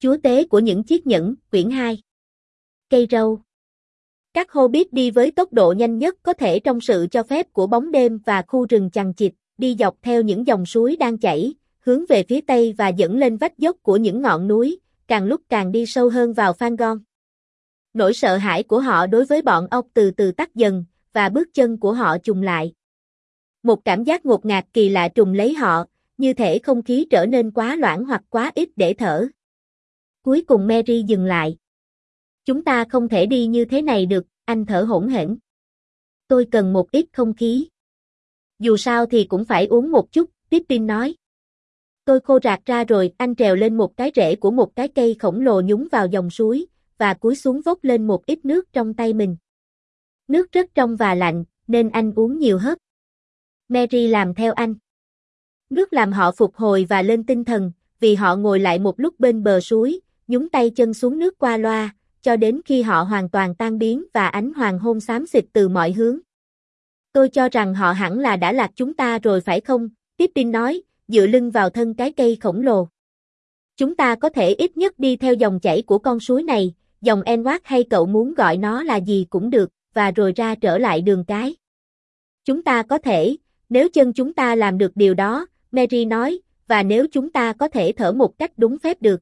Chúa tế của những chiếc nhẫn, quyển 2. Cây râu. Các Hobbit đi với tốc độ nhanh nhất có thể trong sự cho phép của bóng đêm và khu rừng chằng chịt, đi dọc theo những dòng suối đang chảy, hướng về phía tây và dẫn lên vách dốc của những ngọn núi, càng lúc càng đi sâu hơn vào Fangorn. Nỗi sợ hãi của họ đối với bọn ốc từ từ tắt dần, và bước chân của họ chùng lại. Một cảm giác ngột ngạt kỳ lạ trùng lấy họ, như thể không khí trở nên quá loãng hoặc quá ít để thở. Cuối cùng Merry dừng lại. Chúng ta không thể đi như thế này được, anh thở hổn hển. Tôi cần một ít không khí. Dù sao thì cũng phải uống một chút, Pippin nói. Tôi khô rạc ra rồi, anh trèo lên một cái rễ của một cái cây khổng lồ nhúng vào dòng suối, và cúi xuống vốc lên một ít nước trong tay mình. Nước rất trong và lạnh, nên anh uống nhiều hớp. Merry làm theo anh. Nước làm họ phục hồi và lên tinh thần, vì họ ngồi lại một lúc bên bờ suối, nhúng tay chân xuống nước qua loa, cho đến khi họ hoàn toàn tan biến và ánh hoàng hôn xám xịt từ mọi hướng. Tôi cho rằng họ hẳn là đã lạc chúng ta rồi phải không? Pippin nói, dựa lưng vào thân cái cây khổng lồ. Chúng ta có thể ít nhất đi theo dòng chảy của con suối này, dòng Enward hay cậu muốn gọi nó là gì cũng được, và rồi ra trở lại đường cái. Chúng ta có thể, nếu chân chúng ta làm được điều đó, Merry nói, và nếu chúng ta có thể thở một cách đúng phép được.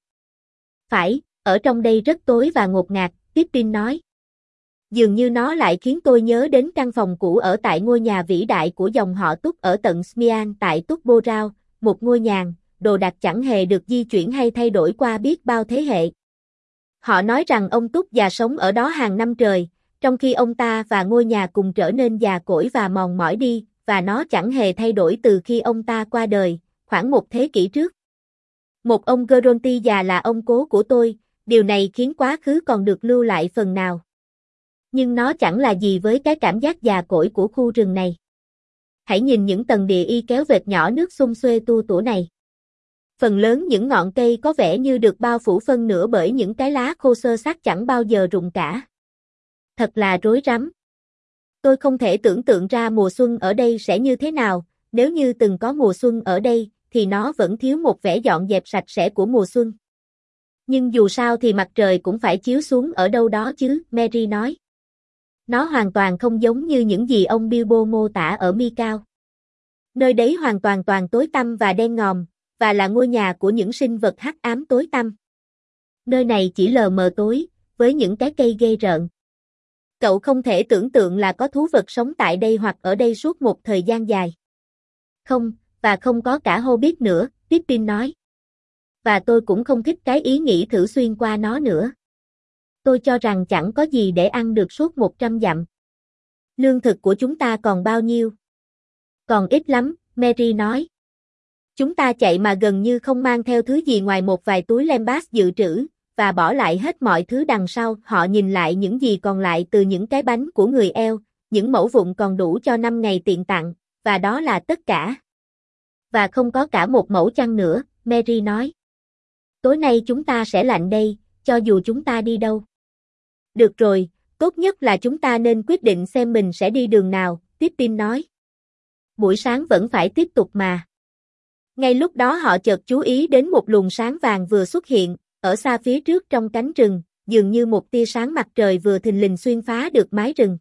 Phải, ở trong đây rất tối và ngột ngạt, Pippin nói. Dường như nó lại khiến tôi nhớ đến căn phòng cũ ở tại ngôi nhà vĩ đại của dòng họ Túc ở tận Smian tại Túc Bô Rao, một ngôi nhàn, đồ đạc chẳng hề được di chuyển hay thay đổi qua biết bao thế hệ. Họ nói rằng ông Túc già sống ở đó hàng năm trời, trong khi ông ta và ngôi nhà cùng trở nên già cỗi và mòn mỏi đi, và nó chẳng hề thay đổi từ khi ông ta qua đời, khoảng một thế kỷ trước. Một ông Geronti già là ông cố của tôi, điều này khiến quá khứ còn được lưu lại phần nào. Nhưng nó chẳng là gì với cái cảm giác già cỗi của khu rừng này. Hãy nhìn những tầng địa y kéo vệt nhỏ nước xum xuê tua tủa này. Phần lớn những ngọn cây có vẻ như được bao phủ phân nửa bởi những cái lá khô xơ xác chẳng bao giờ rụng cả. Thật là rối rắm. Tôi không thể tưởng tượng ra mùa xuân ở đây sẽ như thế nào, nếu như từng có mùa xuân ở đây, thì nó vẫn thiếu một vẻ dọn dẹp sạch sẽ của mùa xuân. Nhưng dù sao thì mặt trời cũng phải chiếu xuống ở đâu đó chứ, Merry nói. Nó hoàn toàn không giống như những gì ông Bilbo mô tả ở Mi Cao. Nơi đấy hoàn toàn tối tăm và đen ngòm, và là ngôi nhà của những sinh vật hắc ám tối tăm. Nơi này chỉ lờ mờ tối, với những cái cây ghê rợn. Cậu không thể tưởng tượng là có thú vật sống tại đây hoặc ở đây suốt một thời gian dài. Không, và không có cả Hobbit nữa, Pippin nói. Và tôi cũng không thích cái ý nghĩ thử xuyên qua nó nữa. Tôi cho rằng chẳng có gì để ăn được suốt 100 dặm. Lương thực của chúng ta còn bao nhiêu? Còn ít lắm, Merry nói. Chúng ta chạy mà gần như không mang theo thứ gì ngoài một vài túi lembas dự trữ, và bỏ lại hết mọi thứ đằng sau. Họ nhìn lại những gì còn lại từ những cái bánh của người eo, những mẩu vụn còn đủ cho 5 ngày tiện tặng, và đó là tất cả. Và không có cả một mẩu chăn nữa, Merry nói. Tối nay chúng ta sẽ lạnh đây, cho dù chúng ta đi đâu. Được rồi, tốt nhất là chúng ta nên quyết định xem mình sẽ đi đường nào, Pippin nói. Buổi sáng vẫn phải tiếp tục mà. Ngay lúc đó họ chợt chú ý đến một luồng sáng vàng vừa xuất hiện, ở xa phía trước trong cánh rừng, dường như một tia sáng mặt trời vừa thình lình xuyên phá được mái rừng.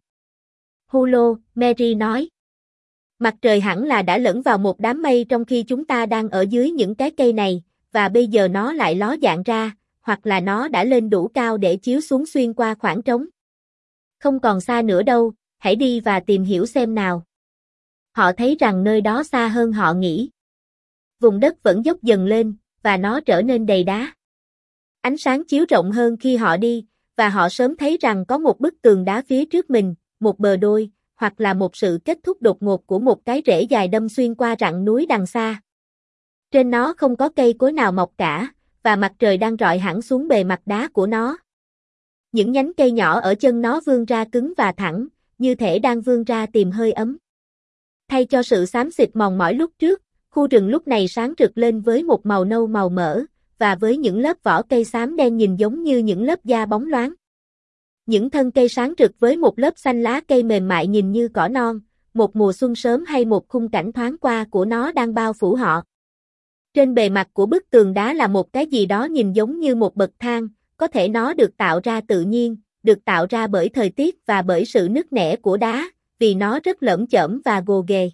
Hulo, Merry nói. Mặt trời hẳn là đã lẫn vào một đám mây trong khi chúng ta đang ở dưới những cái cây này, và bây giờ nó lại ló dạng ra, hoặc là nó đã lên đủ cao để chiếu xuống xuyên qua khoảng trống. Không còn xa nữa đâu, hãy đi và tìm hiểu xem nào. Họ thấy rằng nơi đó xa hơn họ nghĩ. Vùng đất vẫn dốc dần lên, và nó trở nên đầy đá. Ánh sáng chiếu rộng hơn khi họ đi, và họ sớm thấy rằng có một bức tường đá phía trước mình, một bờ đôi, hoặc là một sự kết thúc đột ngột của một cái rễ dài đâm xuyên qua rặng núi đằng xa. Trên nó không có cây cối nào mọc cả, và mặt trời đang rọi hẳn xuống bề mặt đá của nó. Những nhánh cây nhỏ ở chân nó vươn ra cứng và thẳng, như thể đang vươn ra tìm hơi ấm. Thay cho sự xám xịt mòn mỏi lúc trước, khu rừng lúc này sáng rực lên với một màu nâu màu mỡ, và với những lớp vỏ cây xám đen nhìn giống như những lớp da bóng loáng. Những thân cây sáng rực với một lớp xanh lá cây mềm mại nhìn như cỏ non, một mùa xuân sớm hay một khung cảnh thoáng qua của nó đang bao phủ họ. Trên bề mặt của bức tường đá là một cái gì đó nhìn giống như một bậc thang, có thể nó được tạo ra tự nhiên, được tạo ra bởi thời tiết và bởi sự nứt nẻ của đá, vì nó rất lởm chởm và gồ ghề.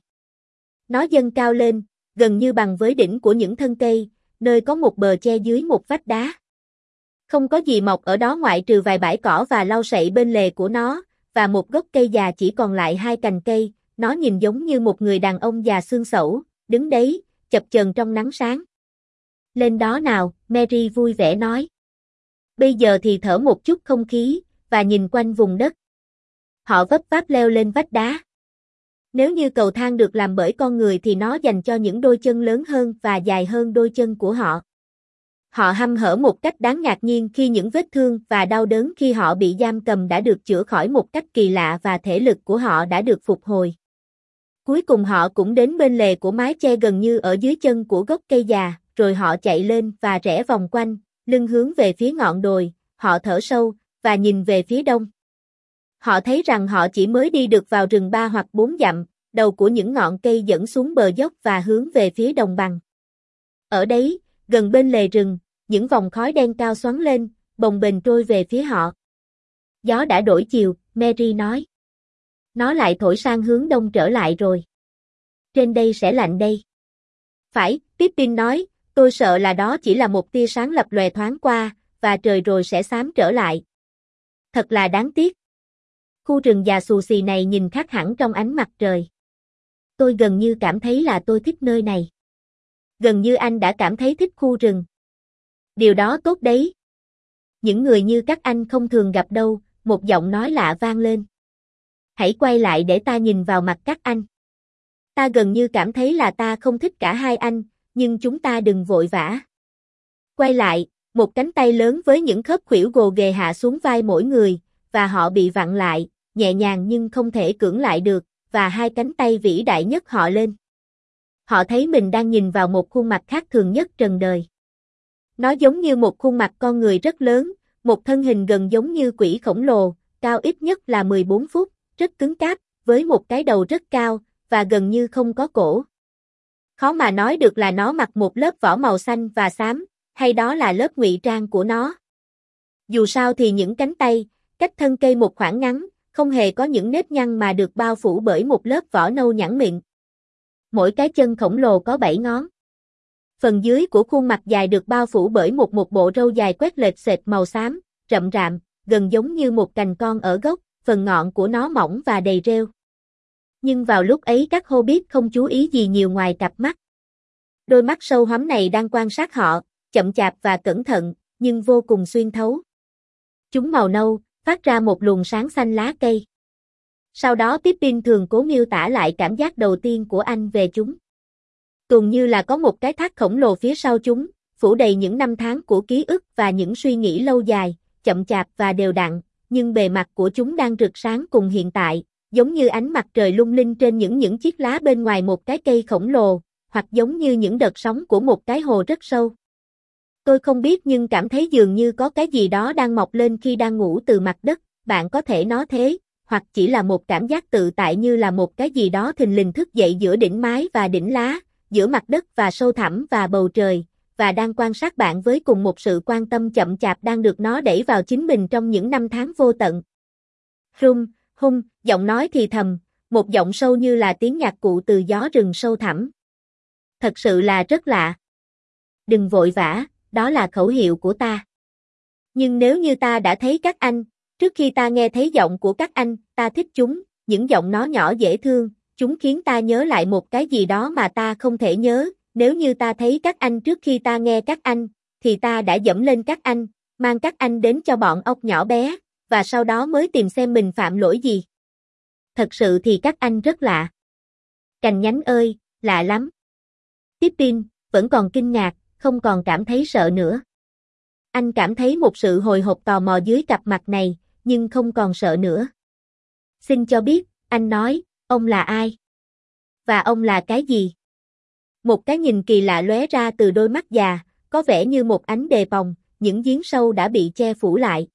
Nó dâng cao lên, gần như bằng với đỉnh của những thân cây, nơi có một bờ che dưới một vách đá. Không có gì mọc ở đó ngoại trừ vài bãi cỏ và lau sậy bên lề của nó, và một gốc cây già chỉ còn lại hai cành cây, nó nhìn giống như một người đàn ông già xương xẩu, đứng đấy, chập chờn trong nắng sáng. Lên đó nào, Mary vui vẻ nói. Bây giờ thì thở một chút không khí, và nhìn quanh vùng đất. Họ vấp váp leo lên vách đá. Nếu như cầu thang được làm bởi con người thì nó dành cho những đôi chân lớn hơn và dài hơn đôi chân của họ. Họ hăm hở một cách đáng ngạc nhiên khi những vết thương và đau đớn khi họ bị giam cầm đã được chữa khỏi một cách kỳ lạ và thể lực của họ đã được phục hồi. Cuối cùng họ cũng đến bên lề của mái che gần như ở dưới chân của gốc cây già, rồi họ chạy lên và rẽ vòng quanh, lưng hướng về phía ngọn đồi, họ thở sâu, và nhìn về phía đông. Họ thấy rằng họ chỉ mới đi được vào rừng 3 hoặc 4 dặm, đầu của những ngọn cây dẫn xuống bờ dốc và hướng về phía đồng bằng. Ở đấy, gần bên lề rừng, những vòng khói đen cao xoắn lên, bồng bềnh trôi về phía họ. Gió đã đổi chiều, Mary nói. Nó lại thổi sang hướng đông trở lại rồi. Trên đây sẽ lạnh đây. Phải, Pippin nói, tôi sợ là đó chỉ là một tia sáng lập lòe thoáng qua, và trời rồi sẽ xám trở lại. Thật là đáng tiếc. Khu rừng già xù xì này nhìn khác hẳn trong ánh mặt trời. Tôi gần như cảm thấy là tôi thích nơi này. Gần như anh đã cảm thấy thích khu rừng. Điều đó tốt đấy. Những người như các anh không thường gặp đâu, một giọng nói lạ vang lên. Hãy quay lại để ta nhìn vào mặt các anh. Ta gần như cảm thấy là ta không thích cả hai anh, nhưng chúng ta đừng vội vã. Quay lại, một cánh tay lớn với những khớp khuỷu gồ ghề hạ xuống vai mỗi người, và họ bị vặn lại, nhẹ nhàng nhưng không thể cưỡng lại được, và hai cánh tay vĩ đại nhất họ lên. Họ thấy mình đang nhìn vào một khuôn mặt khác thường nhất trần đời. Nó giống như một khuôn mặt con người rất lớn, một thân hình gần giống như quỷ khổng lồ, cao ít nhất là 14 phút, rất cứng cáp, với một cái đầu rất cao, và gần như không có cổ. Khó mà nói được là nó mặc một lớp vỏ màu xanh và xám, hay đó là lớp ngụy trang của nó. Dù sao thì những cánh tay, cách thân cây một khoảng ngắn, không hề có những nếp nhăn mà được bao phủ bởi một lớp vỏ nâu nhẵn mịn. Mỗi cái chân khổng lồ có 7 ngón. Phần dưới của khuôn mặt dài được bao phủ bởi một bộ râu dài quét lệch sệt màu xám, rậm rạm, gần giống như một cành con ở gốc, phần ngọn của nó mỏng và đầy rêu. Nhưng vào lúc ấy các Hobbit không chú ý gì nhiều ngoài cặp mắt. Đôi mắt sâu hoắm này đang quan sát họ, chậm chạp và cẩn thận, nhưng vô cùng xuyên thấu. Chúng màu nâu, phát ra một luồng sáng xanh lá cây. Sau đó Pippin thường cố miêu tả lại cảm giác đầu tiên của anh về chúng. Tuần như là có một cái thác khổng lồ phía sau chúng, phủ đầy những năm tháng của ký ức và những suy nghĩ lâu dài, chậm chạp và đều đặn, nhưng bề mặt của chúng đang rực sáng cùng hiện tại, giống như ánh mặt trời lung linh trên những chiếc lá bên ngoài một cái cây khổng lồ, hoặc giống như những đợt sóng của một cái hồ rất sâu. Tôi không biết nhưng cảm thấy dường như có cái gì đó đang mọc lên khi đang ngủ từ mặt đất, bạn có thể nói thế, hoặc chỉ là một cảm giác tự tại như là một cái gì đó thình lình thức dậy giữa đỉnh mái và đỉnh lá, giữa mặt đất và sâu thẳm và bầu trời, và đang quan sát bạn với cùng một sự quan tâm chậm chạp đang được nó đẩy vào chính mình trong những năm tháng vô tận. Hum, giọng nói thì thầm, một giọng sâu như là tiếng nhạc cụ từ gió rừng sâu thẳm. Thật sự là rất lạ. Đừng vội vã, đó là khẩu hiệu của ta. Nhưng nếu như ta đã thấy các anh, trước khi ta nghe thấy giọng của các anh, ta thích chúng, những giọng nó nhỏ dễ thương, chúng khiến ta nhớ lại một cái gì đó mà ta không thể nhớ, nếu như ta thấy các anh trước khi ta nghe các anh, thì ta đã dẫm lên các anh, mang các anh đến cho bọn ốc nhỏ bé, và sau đó mới tìm xem mình phạm lỗi gì. Thật sự thì các anh rất lạ. Cành nhánh ơi, lạ lắm. Pippin, vẫn còn kinh ngạc, không còn cảm thấy sợ nữa. Anh cảm thấy một sự hồi hộp tò mò dưới cặp mặt này, nhưng không còn sợ nữa. Xin cho biết, anh nói, ông là ai? Và ông là cái gì? Một cái nhìn kỳ lạ lóe ra từ đôi mắt già, có vẻ như một ánh đề phòng, những giếng sâu đã bị che phủ lại.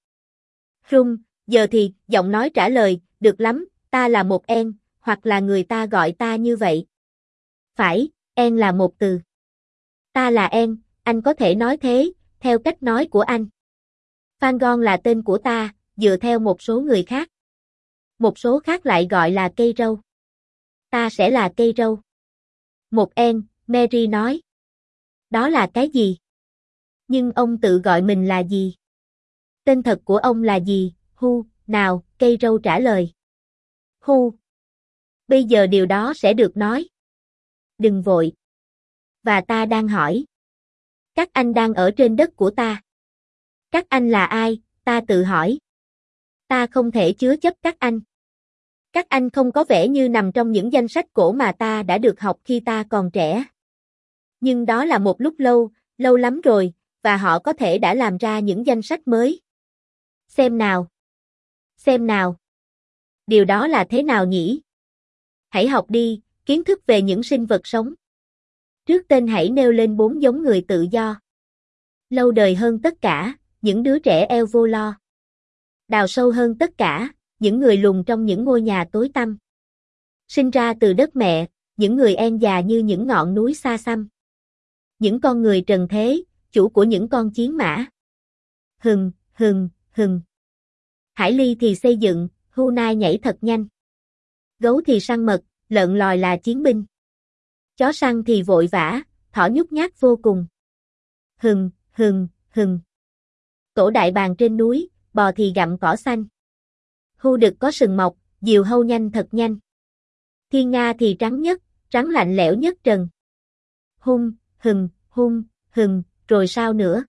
Giờ thì, giọng nói trả lời, được lắm, ta là một En, hoặc là người ta gọi ta như vậy. Phải, En là một từ. Ta là En, anh có thể nói thế, theo cách nói của anh. Phan Gon là tên của ta, dựa theo một số người khác. Một số khác lại gọi là cây râu. Ta sẽ là cây râu. Một En, Mary nói. Đó là cái gì? Nhưng ông tự gọi mình là gì? Tên thật của ông là gì? Hu, nào, cây râu trả lời. Hu. Bây giờ điều đó sẽ được nói. Đừng vội. Và ta đang hỏi. Các anh đang ở trên đất của ta. Các anh là ai? Ta tự hỏi. Ta không thể chứa chấp các anh. Các anh không có vẻ như nằm trong những danh sách cổ mà ta đã được học khi ta còn trẻ. Nhưng đó là một lúc lâu, lâu lắm rồi, và họ có thể đã làm ra những danh sách mới. Xem nào. Xem nào. Điều đó là thế nào nhỉ? Hãy học đi, kiến thức về những sinh vật sống. Trước tên hãy nêu lên 4 giống người tự do. Lâu đời hơn tất cả, những đứa trẻ eo vô lo. Đào sâu hơn tất cả, những người lùn trong những ngôi nhà tối tăm. Sinh ra từ đất mẹ, những người en già như những ngọn núi xa xăm. Những con người trần thế, chủ của những con chiến mã. Hừng, hừng, hừng. Hải ly thì xây dựng, hưu nai nhảy thật nhanh. Gấu thì săn mật, lợn lòi là chiến binh. Chó săn thì vội vã, thỏ nhút nhát vô cùng. Hừng, hừng, hừng. Tổ đại bàng trên núi, bò thì gặm cỏ xanh. Hưu đực có sừng mọc, diều hâu nhanh thật nhanh. Thiên nga thì trắng nhất, trắng lạnh lẽo nhất trần. Hung, hừng, rồi sao nữa?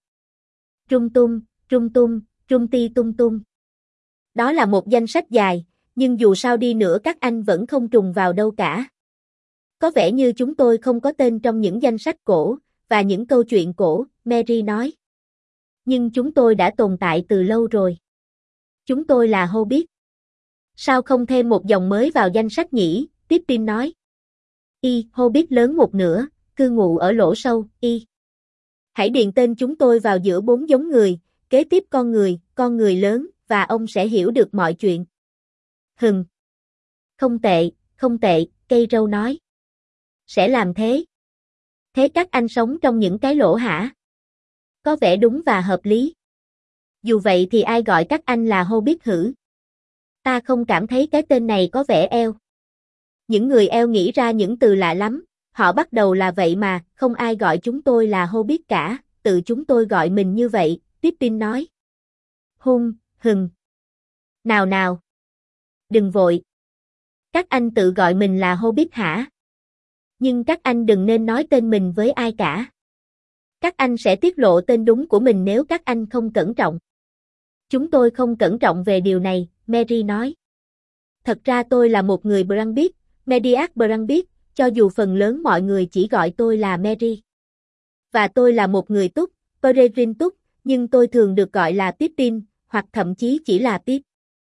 Trung ti tung tung. Đó là một danh sách dài, nhưng dù sao đi nữa các anh vẫn không trùng vào đâu cả. Có vẻ như chúng tôi không có tên trong những danh sách cổ, và những câu chuyện cổ, Mary nói. Nhưng chúng tôi đã tồn tại từ lâu rồi. Chúng tôi là Hobbit. Sao không thêm một dòng mới vào danh sách nhỉ? Pippin nói. Hobbit lớn một nửa, cư ngụ ở lỗ sâu, Hãy điền tên chúng tôi vào giữa 4 giống người, kế tiếp con người lớn, và ông sẽ hiểu được mọi chuyện. Hừng. Không tệ, cây râu nói. Sẽ làm thế. Thế các anh sống trong những cái lỗ hả? Có vẻ đúng và hợp lý. Dù vậy thì ai gọi các anh là Hobbit hử? Ta không cảm thấy cái tên này có vẻ eo. Những người eo nghĩ ra những từ lạ lắm, họ bắt đầu là vậy mà, không ai gọi chúng tôi là Hobbit cả, tự chúng tôi gọi mình như vậy, Pippin nói. Hừng. Nào. Đừng vội. Các anh tự gọi mình là Hobbit hả? Nhưng các anh đừng nên nói tên mình với ai cả. Các anh sẽ tiết lộ tên đúng của mình nếu các anh không cẩn trọng. Chúng tôi không cẩn trọng về điều này, Mary nói. Thật ra tôi là một người Brambit, Mediac Brambit, cho dù phần lớn mọi người chỉ gọi tôi là Mary. Và tôi là một người Túc, Peregrine Túc, nhưng tôi thường được gọi là Pippin, hoặc thậm chí chỉ là Pip.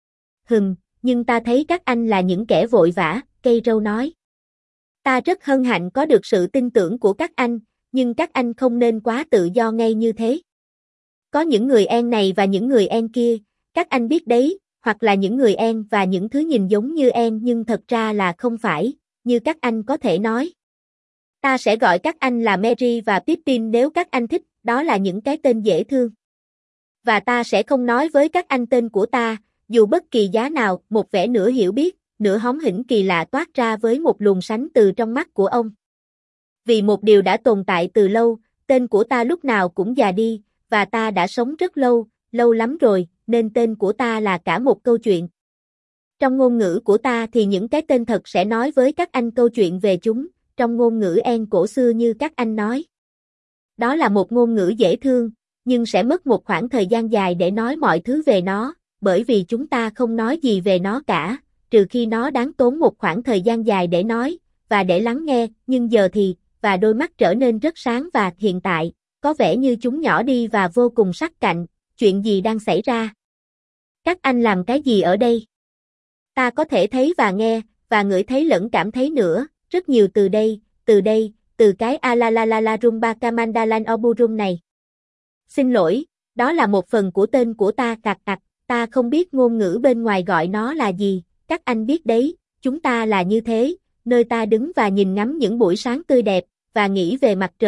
Nhưng ta thấy các anh là những kẻ vội vã, cây râu nói. Ta rất hân hạnh có được sự tin tưởng của các anh, nhưng các anh không nên quá tự do ngay như thế. Có những người En này và những người En kia, các anh biết đấy, hoặc là những người En và những thứ nhìn giống như En nhưng thật ra là không phải, như các anh có thể nói. Ta sẽ gọi các anh là Merry và Pippin nếu các anh thích, đó là những cái tên dễ thương. Và ta sẽ không nói với các anh tên của ta, dù bất kỳ giá nào, một vẻ nửa hiểu biết, nửa hóm hỉnh kỳ lạ toát ra với một luồng sánh từ trong mắt của ông. Vì một điều đã tồn tại từ lâu, tên của ta lúc nào cũng già đi, và ta đã sống rất lâu, lâu lắm rồi, nên tên của ta là cả một câu chuyện. Trong ngôn ngữ của ta thì những cái tên thật sẽ nói với các anh câu chuyện về chúng, trong ngôn ngữ En cổ xưa như các anh nói. Đó là một ngôn ngữ dễ thương, nhưng sẽ mất một khoảng thời gian dài để nói mọi thứ về nó, bởi vì chúng ta không nói gì về nó cả, trừ khi nó đáng tốn một khoảng thời gian dài để nói, và để lắng nghe, nhưng giờ thì, và đôi mắt trở nên rất sáng và hiện tại, có vẻ như chúng nhỏ đi và vô cùng sắc cạnh, chuyện gì đang xảy ra? Các anh làm cái gì ở đây? Ta có thể thấy và nghe, và ngửi thấy lẫn cảm thấy nữa, rất nhiều từ đây, từ cái Alalalala Rumba Kamandalan Oburum này. Xin lỗi, đó là một phần của tên của ta ta không biết ngôn ngữ bên ngoài gọi nó là gì, các anh biết đấy, chúng ta là như thế, nơi ta đứng và nhìn ngắm những buổi sáng tươi đẹp, và nghĩ về mặt trời,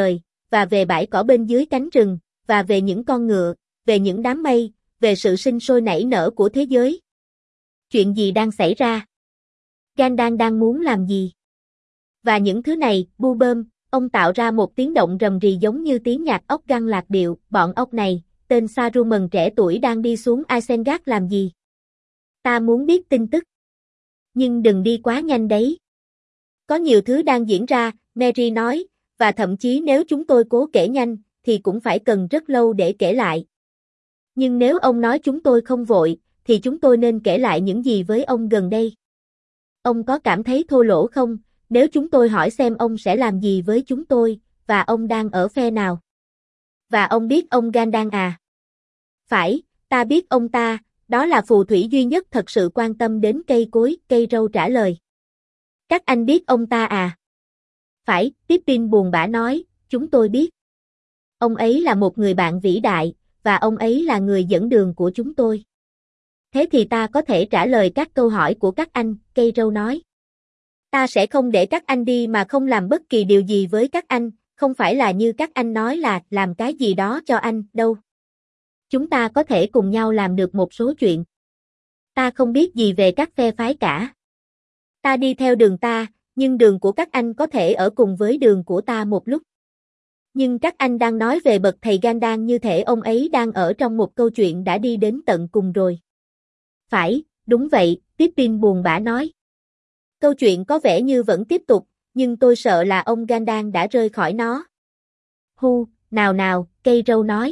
và về bãi cỏ bên dưới cánh rừng, và về những con ngựa, về những đám mây, về sự sinh sôi nảy nở của thế giới. Chuyện gì đang xảy ra? Gandalf đang muốn làm gì? Và những thứ này, bu bơm, ông tạo ra một tiếng động rầm rì giống như tiếng nhạc ốc găng lạc điệu, bọn ốc này, tên Saruman trẻ tuổi đang đi xuống Isengard làm gì? Ta muốn biết tin tức. Nhưng đừng đi quá nhanh đấy. Có nhiều thứ đang diễn ra, Merry nói, và thậm chí nếu chúng tôi cố kể nhanh, thì cũng phải cần rất lâu để kể lại. Nhưng nếu ông nói chúng tôi không vội, thì chúng tôi nên kể lại những gì với ông gần đây. Ông có cảm thấy thô lỗ không, nếu chúng tôi hỏi xem ông sẽ làm gì với chúng tôi, và ông đang ở phe nào? Và ông biết ông Gandalf à? Phải, ta biết ông ta, đó là phù thủy duy nhất thật sự quan tâm đến cây cối, cây râu trả lời. Các anh biết ông ta à? Phải, Pippin buồn bã nói, chúng tôi biết. Ông ấy là một người bạn vĩ đại, và ông ấy là người dẫn đường của chúng tôi. Thế thì ta có thể trả lời các câu hỏi của các anh, cây râu nói. Ta sẽ không để các anh đi mà không làm bất kỳ điều gì với các anh, không phải là như các anh nói là làm cái gì đó cho anh, đâu. Chúng ta có thể cùng nhau làm được một số chuyện. Ta không biết gì về các phe phái cả. Ta đi theo đường ta, nhưng đường của các anh có thể ở cùng với đường của ta một lúc. Nhưng các anh đang nói về bậc thầy Gandalf như thể ông ấy đang ở trong một câu chuyện đã đi đến tận cùng rồi. Phải, đúng vậy, Pippin buồn bã nói. Câu chuyện có vẻ như vẫn tiếp tục, nhưng tôi sợ là ông Gandalf đã rời khỏi nó. Hu, nào, cây râu nói.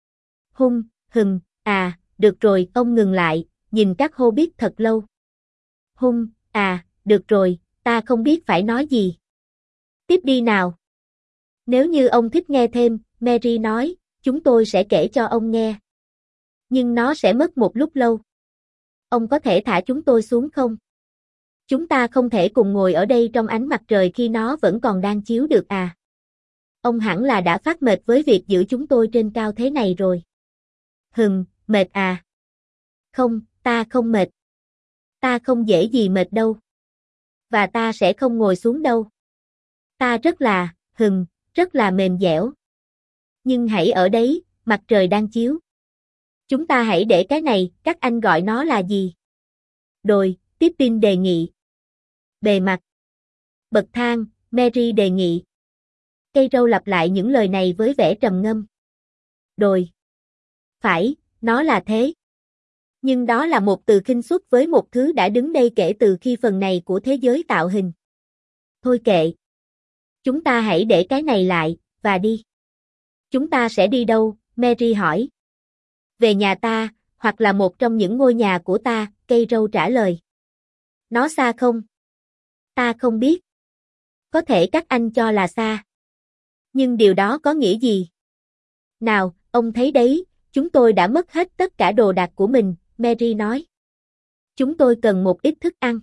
Được rồi, ông ngừng lại, nhìn các Hobbit thật lâu. Được rồi, ta không biết phải nói gì. Tiếp đi nào. Nếu như ông thích nghe thêm, Merry nói, chúng tôi sẽ kể cho ông nghe. Nhưng nó sẽ mất một lúc lâu. Ông có thể thả chúng tôi xuống không? Chúng ta không thể cùng ngồi ở đây trong ánh mặt trời khi nó vẫn còn đang chiếu được à? Ông hẳn là đã phát mệt với việc giữ chúng tôi trên cao thế này rồi. Mệt à? Không, ta không mệt. Ta không dễ gì mệt đâu. Và ta sẽ không ngồi xuống đâu. Ta rất là mềm dẻo. Nhưng hãy ở đấy, mặt trời đang chiếu. Chúng ta hãy để cái này, các anh gọi nó là gì? Đồi, Pippin đề nghị. Bề mặt. Bậc thang, Merry đề nghị. Cây râu lặp lại những lời này với vẻ trầm ngâm. Đồi. Phải, nó là thế. Nhưng đó là một từ khinh suất với một thứ đã đứng đây kể từ khi phần này của thế giới tạo hình. Thôi kệ. Chúng ta hãy để cái này lại, và đi. Chúng ta sẽ đi đâu? Merry hỏi. Về nhà ta, hoặc là một trong những ngôi nhà của ta, cây râu trả lời. Nó xa không? Ta không biết. Có thể các anh cho là xa. Nhưng điều đó có nghĩa gì? Nào, ông thấy đấy, chúng tôi đã mất hết tất cả đồ đạc của mình, Merry nói. Chúng tôi cần một ít thức ăn.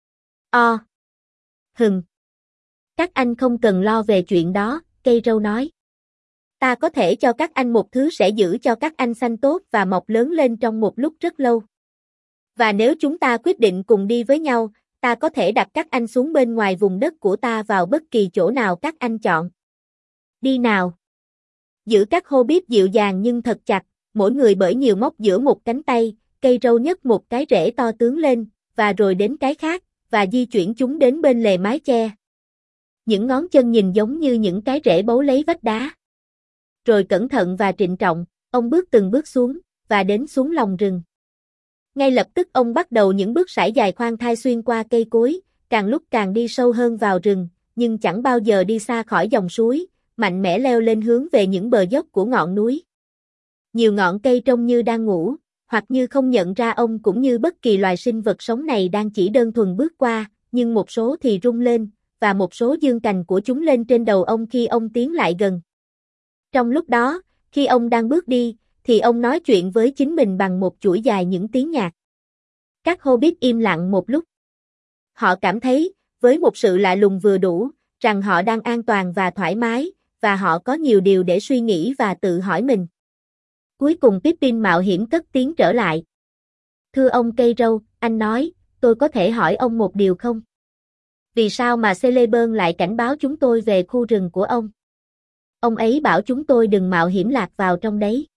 Các anh không cần lo về chuyện đó, cây râu nói. Ta có thể cho các anh một thứ sẽ giữ cho các anh xanh tốt và mọc lớn lên trong một lúc rất lâu. Và nếu chúng ta quyết định cùng đi với nhau, ta có thể đặt các anh xuống bên ngoài vùng đất của ta vào bất kỳ chỗ nào các anh chọn. Đi nào. Giữ các Hobbit dịu dàng nhưng thật chặt, mỗi người bởi nhiều móc giữa một cánh tay, cây râu nhấc một cái rễ to tướng lên, và rồi đến cái khác, và di chuyển chúng đến bên lề mái che. Những ngón chân nhìn giống như những cái rễ bấu lấy vách đá. Rồi cẩn thận và trịnh trọng, ông bước từng bước xuống, và đến xuống lòng rừng. Ngay lập tức ông bắt đầu những bước sải dài khoan thai xuyên qua cây cối, càng lúc càng đi sâu hơn vào rừng, nhưng chẳng bao giờ đi xa khỏi dòng suối, mạnh mẽ leo lên hướng về những bờ dốc của ngọn núi. Nhiều ngọn cây trông như đang ngủ, hoặc như không nhận ra ông cũng như bất kỳ loài sinh vật sống này đang chỉ đơn thuần bước qua, nhưng một số thì rung lên, và một số dương cành của chúng lên trên đầu ông khi ông tiến lại gần. Trong lúc đó, khi ông đang bước đi, thì ông nói chuyện với chính mình bằng một chuỗi dài những tiếng nhạc. Các Hobbit im lặng một lúc. Họ cảm thấy, với một sự lạ lùng vừa đủ, rằng họ đang an toàn và thoải mái, và họ có nhiều điều để suy nghĩ và tự hỏi mình. Cuối cùng Pippin mạo hiểm cất tiếng trở lại. Thưa ông cây râu, anh nói, tôi có thể hỏi ông một điều không? Vì sao mà Celeburn lại cảnh báo chúng tôi về khu rừng của ông? Ông ấy bảo chúng tôi đừng mạo hiểm lạc vào trong đấy.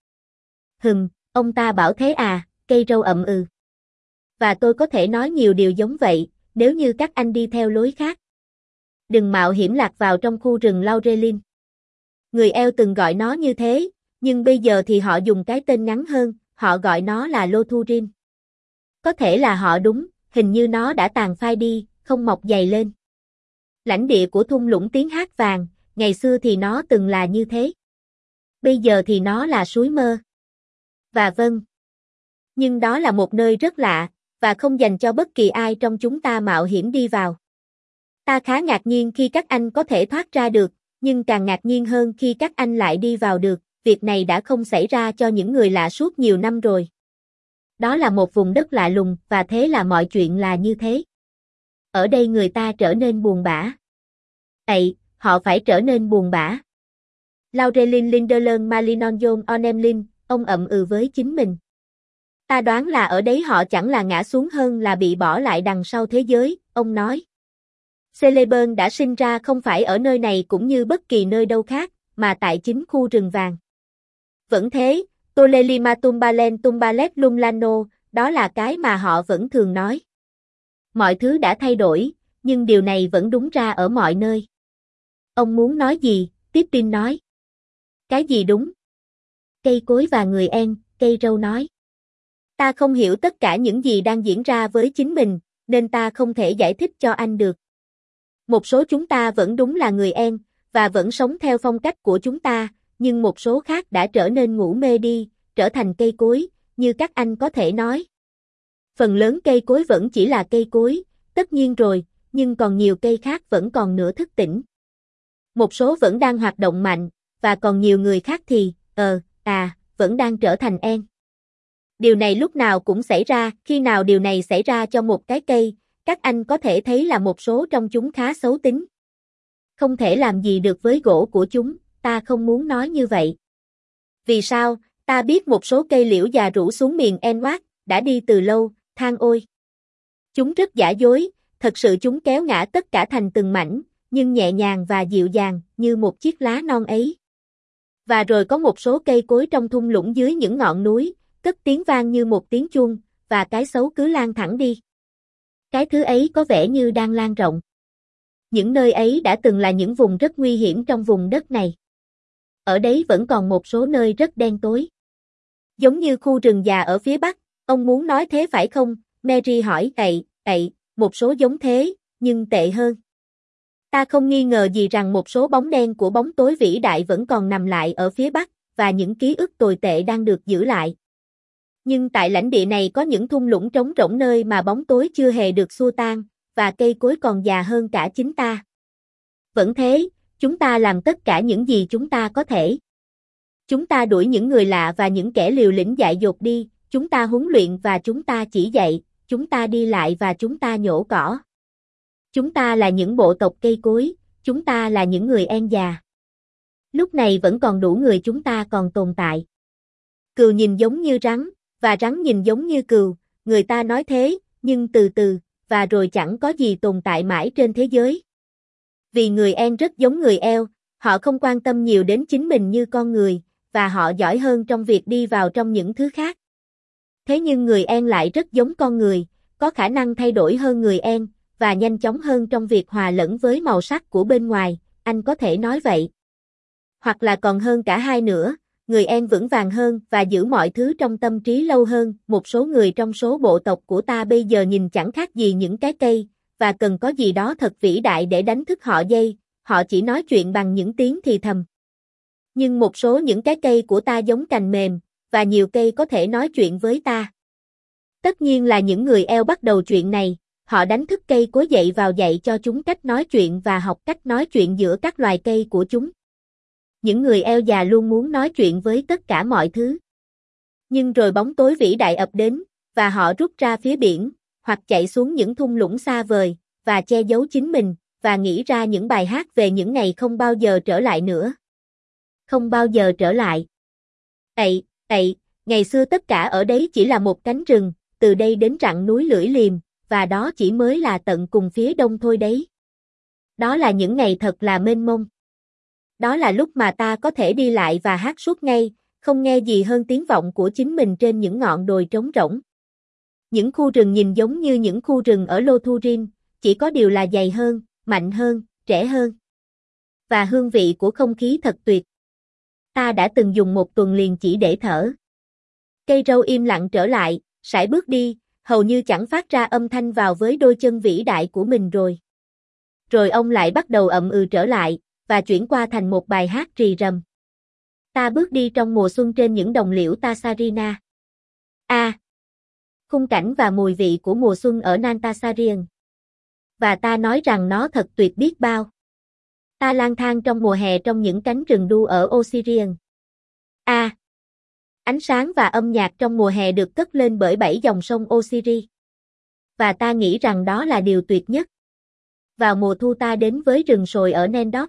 Ông ta bảo thế à, cây râu ậm ừ. Và tôi có thể nói nhiều điều giống vậy, nếu như các anh đi theo lối khác. Đừng mạo hiểm lạc vào trong khu rừng Laurelin. Người eo từng gọi nó như thế, nhưng bây giờ thì họ dùng cái tên ngắn hơn, họ gọi nó là Lothurin. Có thể là họ đúng, hình như nó đã tàn phai đi, không mọc dày lên. Lãnh địa của thung lũng tiếng hát vàng, ngày xưa thì nó từng là như thế. Bây giờ thì nó là suối mơ. Và vâng. Nhưng đó là một nơi rất lạ, và không dành cho bất kỳ ai trong chúng ta mạo hiểm đi vào. Ta khá ngạc nhiên khi các anh có thể thoát ra được, nhưng càng ngạc nhiên hơn khi các anh lại đi vào được, việc này đã không xảy ra cho những người lạ suốt nhiều năm rồi. Đó là một vùng đất lạ lùng, và thế là mọi chuyện là như thế. Ở đây người ta trở nên buồn bã. Họ phải trở nên buồn bã. Laurelin Linderlern Malinonjon Onemlin, ông ậm ừ với chính mình. Ta đoán là ở đấy họ chẳng là ngã xuống hơn là bị bỏ lại đằng sau thế giới, ông nói. Celeburn đã sinh ra không phải ở nơi này cũng như bất kỳ nơi đâu khác, mà tại chính khu rừng vàng. Vẫn thế, Tolelima Tumbalen Tumbalet Lumlano, đó là cái mà họ vẫn thường nói. Mọi thứ đã thay đổi, nhưng điều này vẫn đúng ra ở mọi nơi. Ông muốn nói gì? Pippin nói. Cái gì đúng? Cây cối và người En, cây râu nói. Ta không hiểu tất cả những gì đang diễn ra với chính mình, nên ta không thể giải thích cho anh được. Một số chúng ta vẫn đúng là người En, và vẫn sống theo phong cách của chúng ta, nhưng một số khác đã trở nên ngủ mê đi, trở thành cây cối, như các anh có thể nói. Phần lớn cây cối vẫn chỉ là cây cối, tất nhiên rồi, nhưng còn nhiều cây khác vẫn còn nửa thức tỉnh. Một số vẫn đang hoạt động mạnh, và còn nhiều người khác thì, vẫn đang trở thành En. Điều này lúc nào cũng xảy ra, khi nào điều này xảy ra cho một cái cây, các anh có thể thấy là một số trong chúng khá xấu tính. Không thể làm gì được với gỗ của chúng, ta không muốn nói như vậy. Vì sao, ta biết một số cây liễu già rủ xuống miền Enward, đã đi từ lâu, than ôi. Chúng rất giả dối, thật sự chúng kéo ngã tất cả thành từng mảnh, nhưng nhẹ nhàng và dịu dàng, như một chiếc lá non ấy. Và rồi có một số cây cối trong thung lũng dưới những ngọn núi, cất tiếng vang như một tiếng chuông, và cái xấu cứ lan thẳng đi. Cái thứ ấy có vẻ như đang lan rộng. Những nơi ấy đã từng là những vùng rất nguy hiểm trong vùng đất này. Ở đấy vẫn còn một số nơi rất đen tối. Giống như khu rừng già ở phía bắc, ông muốn nói thế phải không? Mary hỏi. Một số giống thế, nhưng tệ hơn. Ta không nghi ngờ gì rằng một số bóng đen của bóng tối vĩ đại vẫn còn nằm lại ở phía bắc, và những ký ức tồi tệ đang được giữ lại. Nhưng tại lãnh địa này có những thung lũng trống rỗng nơi mà bóng tối chưa hề được xua tan, và cây cối còn già hơn cả chính ta. Vẫn thế, chúng ta làm tất cả những gì chúng ta có thể. Chúng ta đuổi những người lạ và những kẻ liều lĩnh dại dột đi, chúng ta huấn luyện và chúng ta chỉ dạy, chúng ta đi lại và chúng ta nhổ cỏ. Chúng ta là những bộ tộc cây cối, chúng ta là những người En già. Lúc này vẫn còn đủ người chúng ta còn tồn tại. Cừu nhìn giống như rắn, và rắn nhìn giống như cừu, người ta nói thế, nhưng từ từ, và rồi chẳng có gì tồn tại mãi trên thế giới. Vì người En rất giống người eo, họ không quan tâm nhiều đến chính mình như con người, và họ giỏi hơn trong việc đi vào trong những thứ khác. Thế nhưng người En lại rất giống con người, có khả năng thay đổi hơn người En, và nhanh chóng hơn trong việc hòa lẫn với màu sắc của bên ngoài, anh có thể nói vậy. Hoặc là còn hơn cả hai nữa, người En vững vàng hơn và giữ mọi thứ trong tâm trí lâu hơn. Một số người trong số bộ tộc của ta bây giờ nhìn chẳng khác gì những cái cây, và cần có gì đó thật vĩ đại để đánh thức họ dây, họ chỉ nói chuyện bằng những tiếng thì thầm. Nhưng một số những cái cây của ta giống cành mềm, và nhiều cây có thể nói chuyện với ta. Tất nhiên là những người eo bắt đầu chuyện này, họ đánh thức cây cối dậy vào dạy cho chúng cách nói chuyện và học cách nói chuyện giữa các loài cây của chúng. Những người eo già luôn muốn nói chuyện với tất cả mọi thứ. Nhưng rồi bóng tối vĩ đại ập đến, và họ rút ra phía biển, hoặc chạy xuống những thung lũng xa vời, và che giấu chính mình, và nghĩ ra những bài hát về những ngày không bao giờ trở lại nữa. Không bao giờ trở lại. Ngày xưa tất cả ở đấy chỉ là một cánh rừng, từ đây đến rặng núi Lưỡi Liềm, và đó chỉ mới là tận cùng phía đông thôi đấy. Đó là những ngày thật là mênh mông. Đó là lúc mà ta có thể đi lại và hát suốt ngày, không nghe gì hơn tiếng vọng của chính mình trên những ngọn đồi trống rỗng. Những khu rừng nhìn giống như những khu rừng ở Lothurin, chỉ có điều là dày hơn, mạnh hơn, trẻ hơn. Và hương vị của không khí thật tuyệt. Ta đã từng dùng một tuần liền chỉ để thở. Cây râu im lặng trở lại, sải bước đi, hầu như chẳng phát ra âm thanh vào với đôi chân vĩ đại của mình rồi. Rồi ông lại bắt đầu ậm ừ trở lại, và chuyển qua thành một bài hát rì rầm. Ta bước đi trong mùa xuân trên những đồng liễu Tasarina. Khung cảnh và mùi vị của mùa xuân ở Nantasarien. Và ta nói rằng nó thật tuyệt biết bao. Ta lang thang trong mùa hè trong những cánh rừng đu ở Osirian. Ánh sáng và âm nhạc trong mùa hè được cất lên bởi 7 dòng sông Osiri. Và ta nghĩ rằng đó là điều tuyệt nhất. Vào mùa thu ta đến với rừng sồi ở Nendot.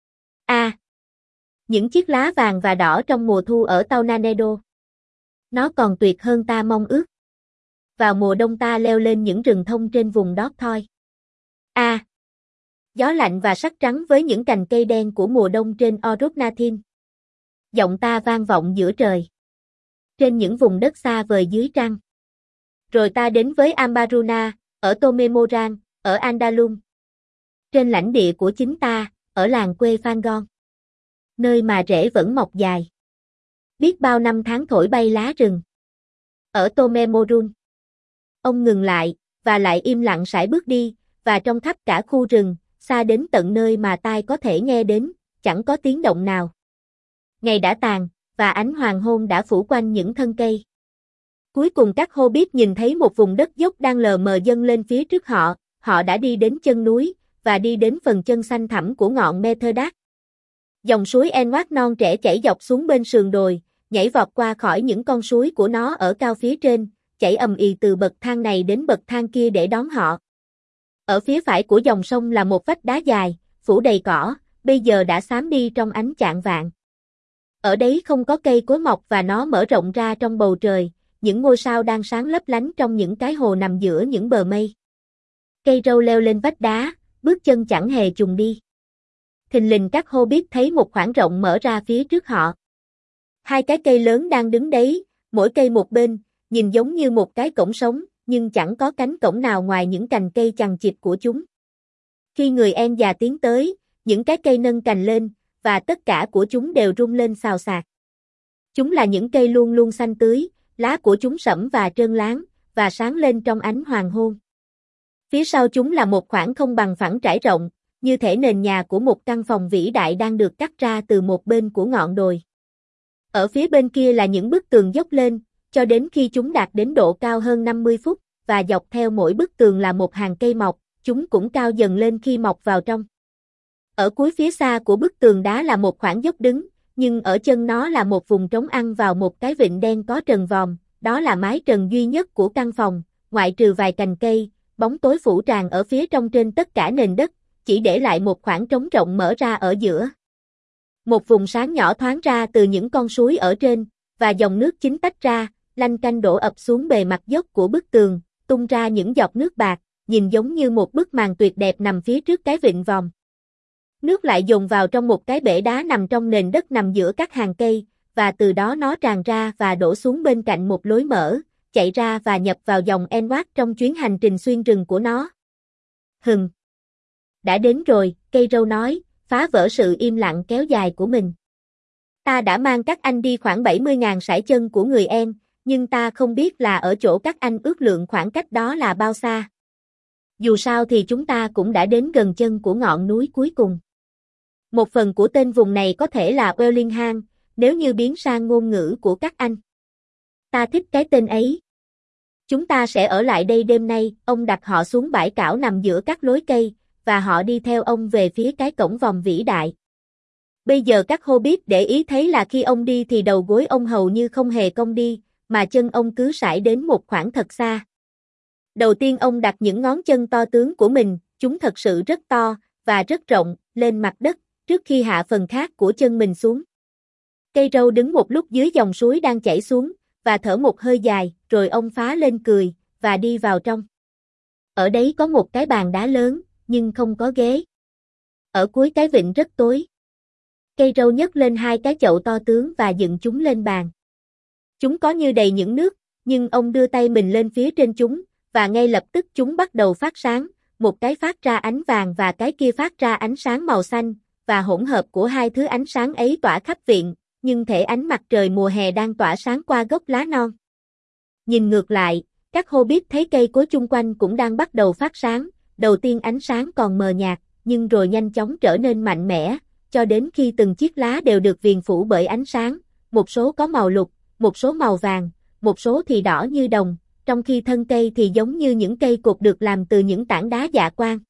Những chiếc lá vàng và đỏ trong mùa thu ở Taunanedo. Nó còn tuyệt hơn ta mong ước. Vào mùa đông ta leo lên những rừng thông trên vùng Dorthoi. Gió lạnh và sắc trắng với những cành cây đen của mùa đông trên Oruknatin. Giọng ta vang vọng giữa trời. Trên những vùng đất xa vời dưới trăng. Rồi ta đến với Ambaruna, ở Tomemoran, ở Andalung. Trên lãnh địa của chính ta, ở làng quê Fangon. Nơi mà rễ vẫn mọc dài. Biết bao năm tháng thổi bay lá rừng. Ở Tomemorun. Ông ngừng lại, và lại im lặng sải bước đi, và trong khắp cả khu rừng, xa đến tận nơi mà tai có thể nghe đến, chẳng có tiếng động nào. Ngày đã tàn, và ánh hoàng hôn đã phủ quanh những thân cây. Cuối cùng các Hobbit nhìn thấy một vùng đất dốc đang lờ mờ dâng lên phía trước họ, họ đã đi đến chân núi, và đi đến phần chân xanh thẳm của ngọn Metherdat. Dòng suối Enward non trẻ chảy dọc xuống bên sườn đồi, nhảy vọt qua khỏi những con suối của nó ở cao phía trên, chảy ầm ĩ từ bậc thang này đến bậc thang kia để đón họ. Ở phía phải của dòng sông là một vách đá dài, phủ đầy cỏ, bây giờ đã xám đi trong ánh chạng vạng. Ở đấy không có cây cối mọc và nó mở rộng ra trong bầu trời, những ngôi sao đang sáng lấp lánh trong những cái hồ nằm giữa những bờ mây. Cây râu leo lên vách đá, bước chân chẳng hề chùng đi. Thình lình các Hobbit thấy một khoảng rộng mở ra phía trước họ. Hai cái cây lớn đang đứng đấy, mỗi cây một bên, nhìn giống như một cái cổng sống, nhưng chẳng có cánh cổng nào ngoài những cành cây chằng chịt của chúng. Khi người En già tiến tới, những cái cây nâng cành lên, và tất cả của chúng đều rung lên xào xạc. Chúng là những cây luôn luôn xanh tươi, lá của chúng sẫm và trơn láng, và sáng lên trong ánh hoàng hôn. Phía sau chúng là một khoảng không bằng phẳng trải rộng, như thể nền nhà của một căn phòng vĩ đại đang được cắt ra từ một bên của ngọn đồi. Ở phía bên kia là những bức tường dốc lên, cho đến khi chúng đạt đến độ cao hơn 50 phút, và dọc theo mỗi bức tường là một hàng cây mọc, chúng cũng cao dần lên khi mọc vào trong. Ở cuối phía xa của bức tường đá là một khoảng dốc đứng, nhưng ở chân nó là một vùng trống ăn vào một cái vịnh đen có trần vòm, đó là mái trần duy nhất của căn phòng, ngoại trừ vài cành cây, bóng tối phủ tràn ở phía trong trên tất cả nền đất, chỉ để lại một khoảng trống rộng mở ra ở giữa. Một vùng sáng nhỏ thoáng ra từ những con suối ở trên, và dòng nước chính tách ra, lanh canh đổ ập xuống bề mặt dốc của bức tường, tung ra những giọt nước bạc, nhìn giống như một bức màn tuyệt đẹp nằm phía trước cái vịnh vòm. Nước lại dồn vào trong một cái bể đá nằm trong nền đất nằm giữa các hàng cây, và từ đó nó tràn ra và đổ xuống bên cạnh một lối mở, chạy ra và nhập vào dòng Enward trong chuyến hành trình xuyên rừng của nó. Đã đến rồi, cây râu nói, phá vỡ sự im lặng kéo dài của mình. Ta đã mang các anh đi khoảng 70.000 sải chân của người En, nhưng ta không biết là ở chỗ các anh ước lượng khoảng cách đó là bao xa. Dù sao thì chúng ta cũng đã đến gần chân của ngọn núi cuối cùng. Một phần của tên vùng này có thể là Wellingham, nếu như biến sang ngôn ngữ của các anh. Ta thích cái tên ấy. Chúng ta sẽ ở lại đây đêm nay, ông đặt họ xuống bãi cảo nằm giữa các lối cây, và họ đi theo ông về phía cái cổng vòm vĩ đại. Bây giờ các Hobbit để ý thấy là khi ông đi thì đầu gối ông hầu như không hề cong đi, mà chân ông cứ sải đến một khoảng thật xa. Đầu tiên ông đặt những ngón chân to tướng của mình, chúng thật sự rất to, và rất rộng, lên mặt đất, trước khi hạ phần khác của chân mình xuống. Cây râu đứng một lúc dưới dòng suối đang chảy xuống, và thở một hơi dài, rồi ông phá lên cười, và đi vào trong. Ở đấy có một cái bàn đá lớn, nhưng không có ghế. Ở cuối cái vịnh rất tối. Cây râu nhấc lên hai cái chậu to tướng và dựng chúng lên bàn. Chúng có như đầy những nước, nhưng ông đưa tay mình lên phía trên chúng, và ngay lập tức chúng bắt đầu phát sáng, một cái phát ra ánh vàng và cái kia phát ra ánh sáng màu xanh, và hỗn hợp của hai thứ ánh sáng ấy tỏa khắp viện, nhưng thể ánh mặt trời mùa hè đang tỏa sáng qua gốc lá non. Nhìn ngược lại, các Hobbit thấy cây cối chung quanh cũng đang bắt đầu phát sáng, đầu tiên ánh sáng còn mờ nhạt, nhưng rồi nhanh chóng trở nên mạnh mẽ, cho đến khi từng chiếc lá đều được viền phủ bởi ánh sáng, một số có màu lục, một số màu vàng, một số thì đỏ như đồng, trong khi thân cây thì giống như những cây cột được làm từ những tảng đá dạ quang.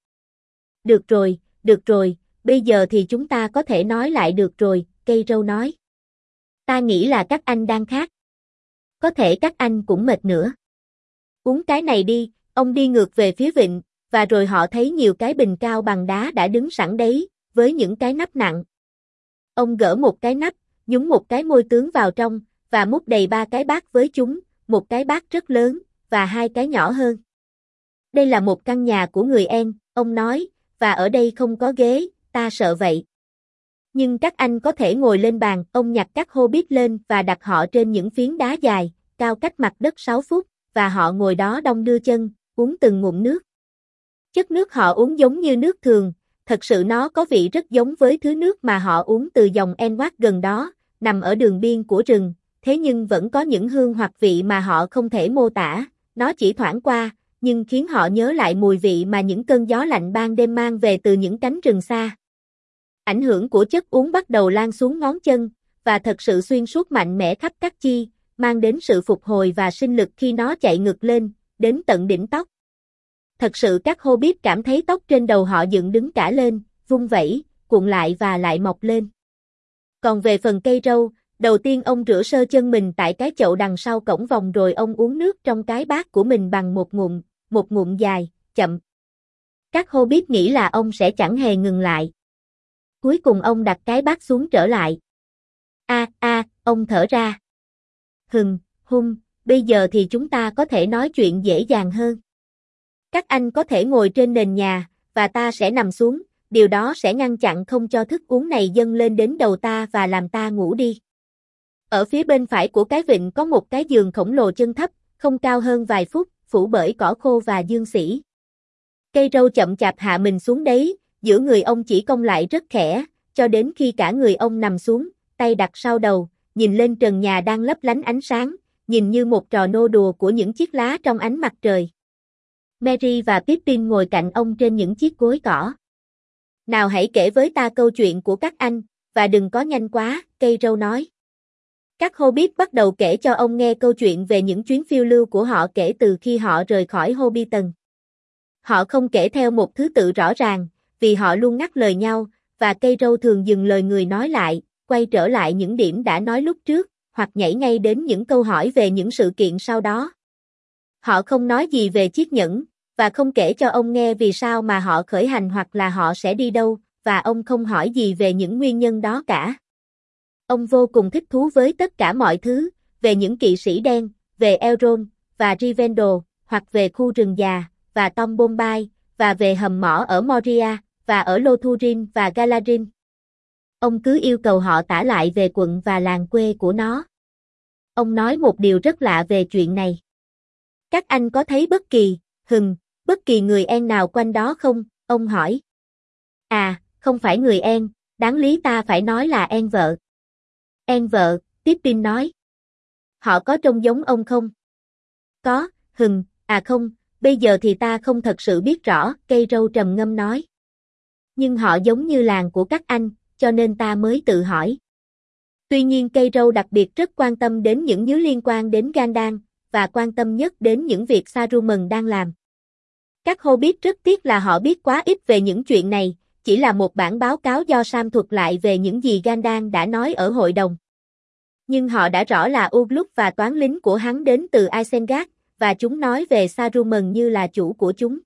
Được rồi, bây giờ thì chúng ta có thể nói lại được rồi, cây râu nói. Ta nghĩ là các anh đang khát. Có thể các anh cũng mệt nữa. Uống cái này đi, ông đi ngược về phía vịnh, và rồi họ thấy nhiều cái bình cao bằng đá đã đứng sẵn đấy, với những cái nắp nặng. Ông gỡ một cái nắp, nhúng một cái môi tướng vào trong, và múc đầy 3 cái bát với chúng, một cái bát rất lớn, và 2 cái nhỏ hơn. Đây là một căn nhà của người En, ông nói, và ở đây không có ghế, ta sợ vậy. Nhưng các anh có thể ngồi lên bàn, ông nhặt các Hobbit lên và đặt họ trên những phiến đá dài, cao cách mặt đất 6 phút, và họ ngồi đó đong đưa chân, uống từng ngụm nước. Chất nước họ uống giống như nước thường, thật sự nó có vị rất giống với thứ nước mà họ uống từ dòng Enward gần đó, nằm ở đường biên của rừng, thế nhưng vẫn có những hương hoặc vị mà họ không thể mô tả, nó chỉ thoảng qua, nhưng khiến họ nhớ lại mùi vị mà những cơn gió lạnh ban đêm mang về từ những cánh rừng xa. Ảnh hưởng của chất uống bắt đầu lan xuống ngón chân, và thật sự xuyên suốt mạnh mẽ khắp các chi, mang đến sự phục hồi và sinh lực khi nó chạy ngược lên, đến tận đỉnh tóc. Thật sự các Hobbit cảm thấy tóc trên đầu họ dựng đứng cả lên, vung vẩy, cuộn lại và lại mọc lên. Còn về phần cây râu, đầu tiên ông rửa sơ chân mình tại cái chậu đằng sau cổng vòng rồi ông uống nước trong cái bát của mình bằng một ngụm dài, chậm. Các Hobbit nghĩ là ông sẽ chẳng hề ngừng lại. Cuối cùng ông đặt cái bát xuống trở lại. Ông thở ra. Bây giờ thì chúng ta có thể nói chuyện dễ dàng hơn. Các anh có thể ngồi trên nền nhà, và ta sẽ nằm xuống, điều đó sẽ ngăn chặn không cho thức uống này dâng lên đến đầu ta và làm ta ngủ đi. Ở phía bên phải của cái vịnh có một cái giường khổng lồ chân thấp, không cao hơn vài phút, phủ bởi cỏ khô và dương xỉ. Cây râu chậm chạp hạ mình xuống đấy, giữa người ông chỉ cong lại rất khẽ, cho đến khi cả người ông nằm xuống, tay đặt sau đầu, nhìn lên trần nhà đang lấp lánh ánh sáng, nhìn như một trò nô đùa của những chiếc lá trong ánh mặt trời. Merry và Pippin ngồi cạnh ông trên những chiếc gối cỏ. Nào hãy kể với ta câu chuyện của các anh, và đừng có nhanh quá, cây râu nói. Các Hobbit bắt đầu kể cho ông nghe câu chuyện về những chuyến phiêu lưu của họ kể từ khi họ rời khỏi Hobbiton. Họ không kể theo một thứ tự rõ ràng, vì họ luôn ngắt lời nhau, và cây râu thường dừng lời người nói lại, quay trở lại những điểm đã nói lúc trước, hoặc nhảy ngay đến những câu hỏi về những sự kiện sau đó. Họ không nói gì về chiếc nhẫn, và không kể cho ông nghe vì sao mà họ khởi hành hoặc là họ sẽ đi đâu, và ông không hỏi gì về những nguyên nhân đó cả. Ông vô cùng thích thú với tất cả mọi thứ, về những kỵ sĩ đen, về Elrond, và Rivendell, hoặc về khu rừng già, và Tom Bombay, và về hầm mỏ ở Moria, và ở Lothurin và Galadrin. Ông cứ yêu cầu họ tả lại về quận và làng quê của nó. Ông nói một điều rất lạ về chuyện này. Các anh có thấy bất kỳ người En nào quanh đó không? Ông hỏi. Không phải người En, đáng lý ta phải nói là En vợ. En vợ, Pippin nói. Họ có trông giống ông không? Có, không, bây giờ thì ta không thật sự biết rõ, cây râu trầm ngâm nói. Nhưng họ giống như làng của các anh, cho nên ta mới tự hỏi. Tuy nhiên cây râu đặc biệt rất quan tâm đến những thứ liên quan đến Gandalf, và quan tâm nhất đến những việc Saruman đang làm. Các Hobbit rất tiếc là họ biết quá ít về những chuyện này, chỉ là một bản báo cáo do Sam thuật lại về những gì Gandalf đã nói ở hội đồng. Nhưng họ đã rõ là Ugluk và toán lính của hắn đến từ Isengard, và chúng nói về Saruman như là chủ của chúng.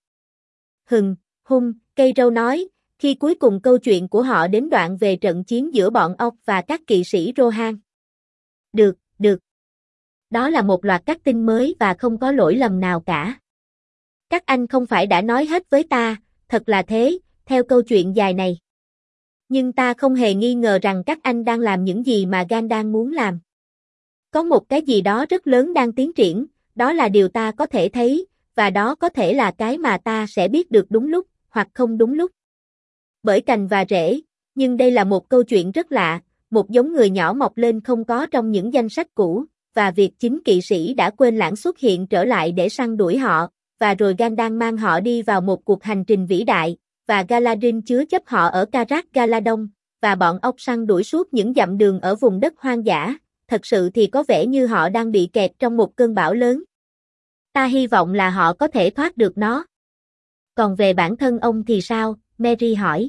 Cây râu nói, khi cuối cùng câu chuyện của họ đến đoạn về trận chiến giữa bọn Orc và các kỵ sĩ Rohan. Được. Đó là một loạt các tin mới và không có lỗi lầm nào cả. Các anh không phải đã nói hết với ta, thật là thế, theo câu chuyện dài này. Nhưng ta không hề nghi ngờ rằng các anh đang làm những gì mà Gan đang muốn làm. Có một cái gì đó rất lớn đang tiến triển, đó là điều ta có thể thấy, và đó có thể là cái mà ta sẽ biết được đúng lúc, hoặc không đúng lúc. Bởi cành và rễ, nhưng đây là một câu chuyện rất lạ, một giống người nhỏ mọc lên không có trong những danh sách cũ, và việc chính kỵ sĩ đã quên lãng xuất hiện trở lại để săn đuổi họ, và rồi Gan đang mang họ đi vào một cuộc hành trình vĩ đại, và Galadrin chứa chấp họ ở Carak Galadon, và bọn ốc săn đuổi suốt những dặm đường ở vùng đất hoang dã, thật sự thì có vẻ như họ đang bị kẹt trong một cơn bão lớn. Ta hy vọng là họ có thể thoát được nó. Còn về bản thân ông thì sao? Merry hỏi.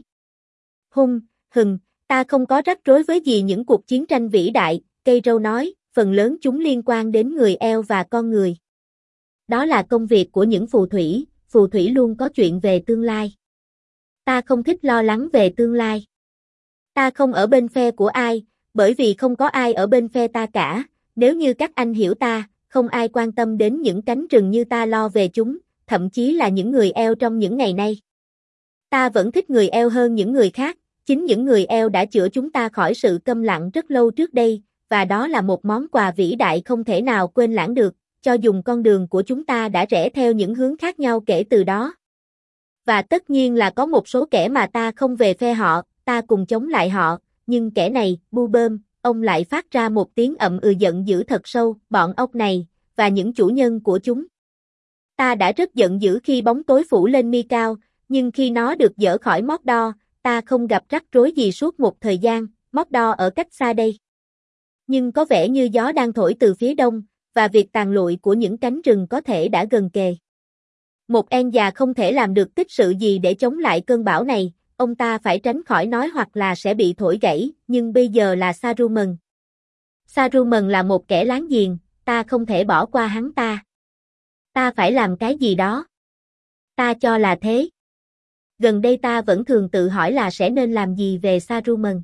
Ta không có rắc rối với gì những cuộc chiến tranh vĩ đại, cây râu nói, phần lớn chúng liên quan đến người Elf và con người. Đó là công việc của những phù thủy luôn có chuyện về tương lai. Ta không thích lo lắng về tương lai. Ta không ở bên phe của ai, bởi vì không có ai ở bên phe ta cả, nếu như các anh hiểu ta, không ai quan tâm đến những cánh rừng như ta lo về chúng, thậm chí là những người Elf trong những ngày nay. Ta vẫn thích người Elf hơn những người khác, chính những người Elf đã chữa chúng ta khỏi sự câm lặng rất lâu trước đây, và đó là một món quà vĩ đại không thể nào quên lãng được, cho dùng con đường của chúng ta đã rẽ theo những hướng khác nhau kể từ đó. Và tất nhiên là có một số kẻ mà ta không về phe họ, ta cùng chống lại họ, nhưng kẻ này, Bubơm, ông lại phát ra một tiếng ậm giận dữ thật sâu, bọn ốc này, và những chủ nhân của chúng. Ta đã rất giận dữ khi bóng tối phủ lên mi cao, nhưng khi nó được dỡ khỏi Mordor, ta không gặp rắc rối gì suốt một thời gian, Mordor ở cách xa đây. Nhưng có vẻ như gió đang thổi từ phía đông, và việc tàn lụi của những cánh rừng có thể đã gần kề. Một en già không thể làm được tích sự gì để chống lại cơn bão này, ông ta phải tránh khỏi nói hoặc là sẽ bị thổi gãy, nhưng bây giờ là Saruman. Saruman là một kẻ láng giềng, ta không thể bỏ qua hắn ta. Ta phải làm cái gì đó. Ta cho là thế. Gần đây ta vẫn thường tự hỏi là sẽ nên làm gì về Saruman.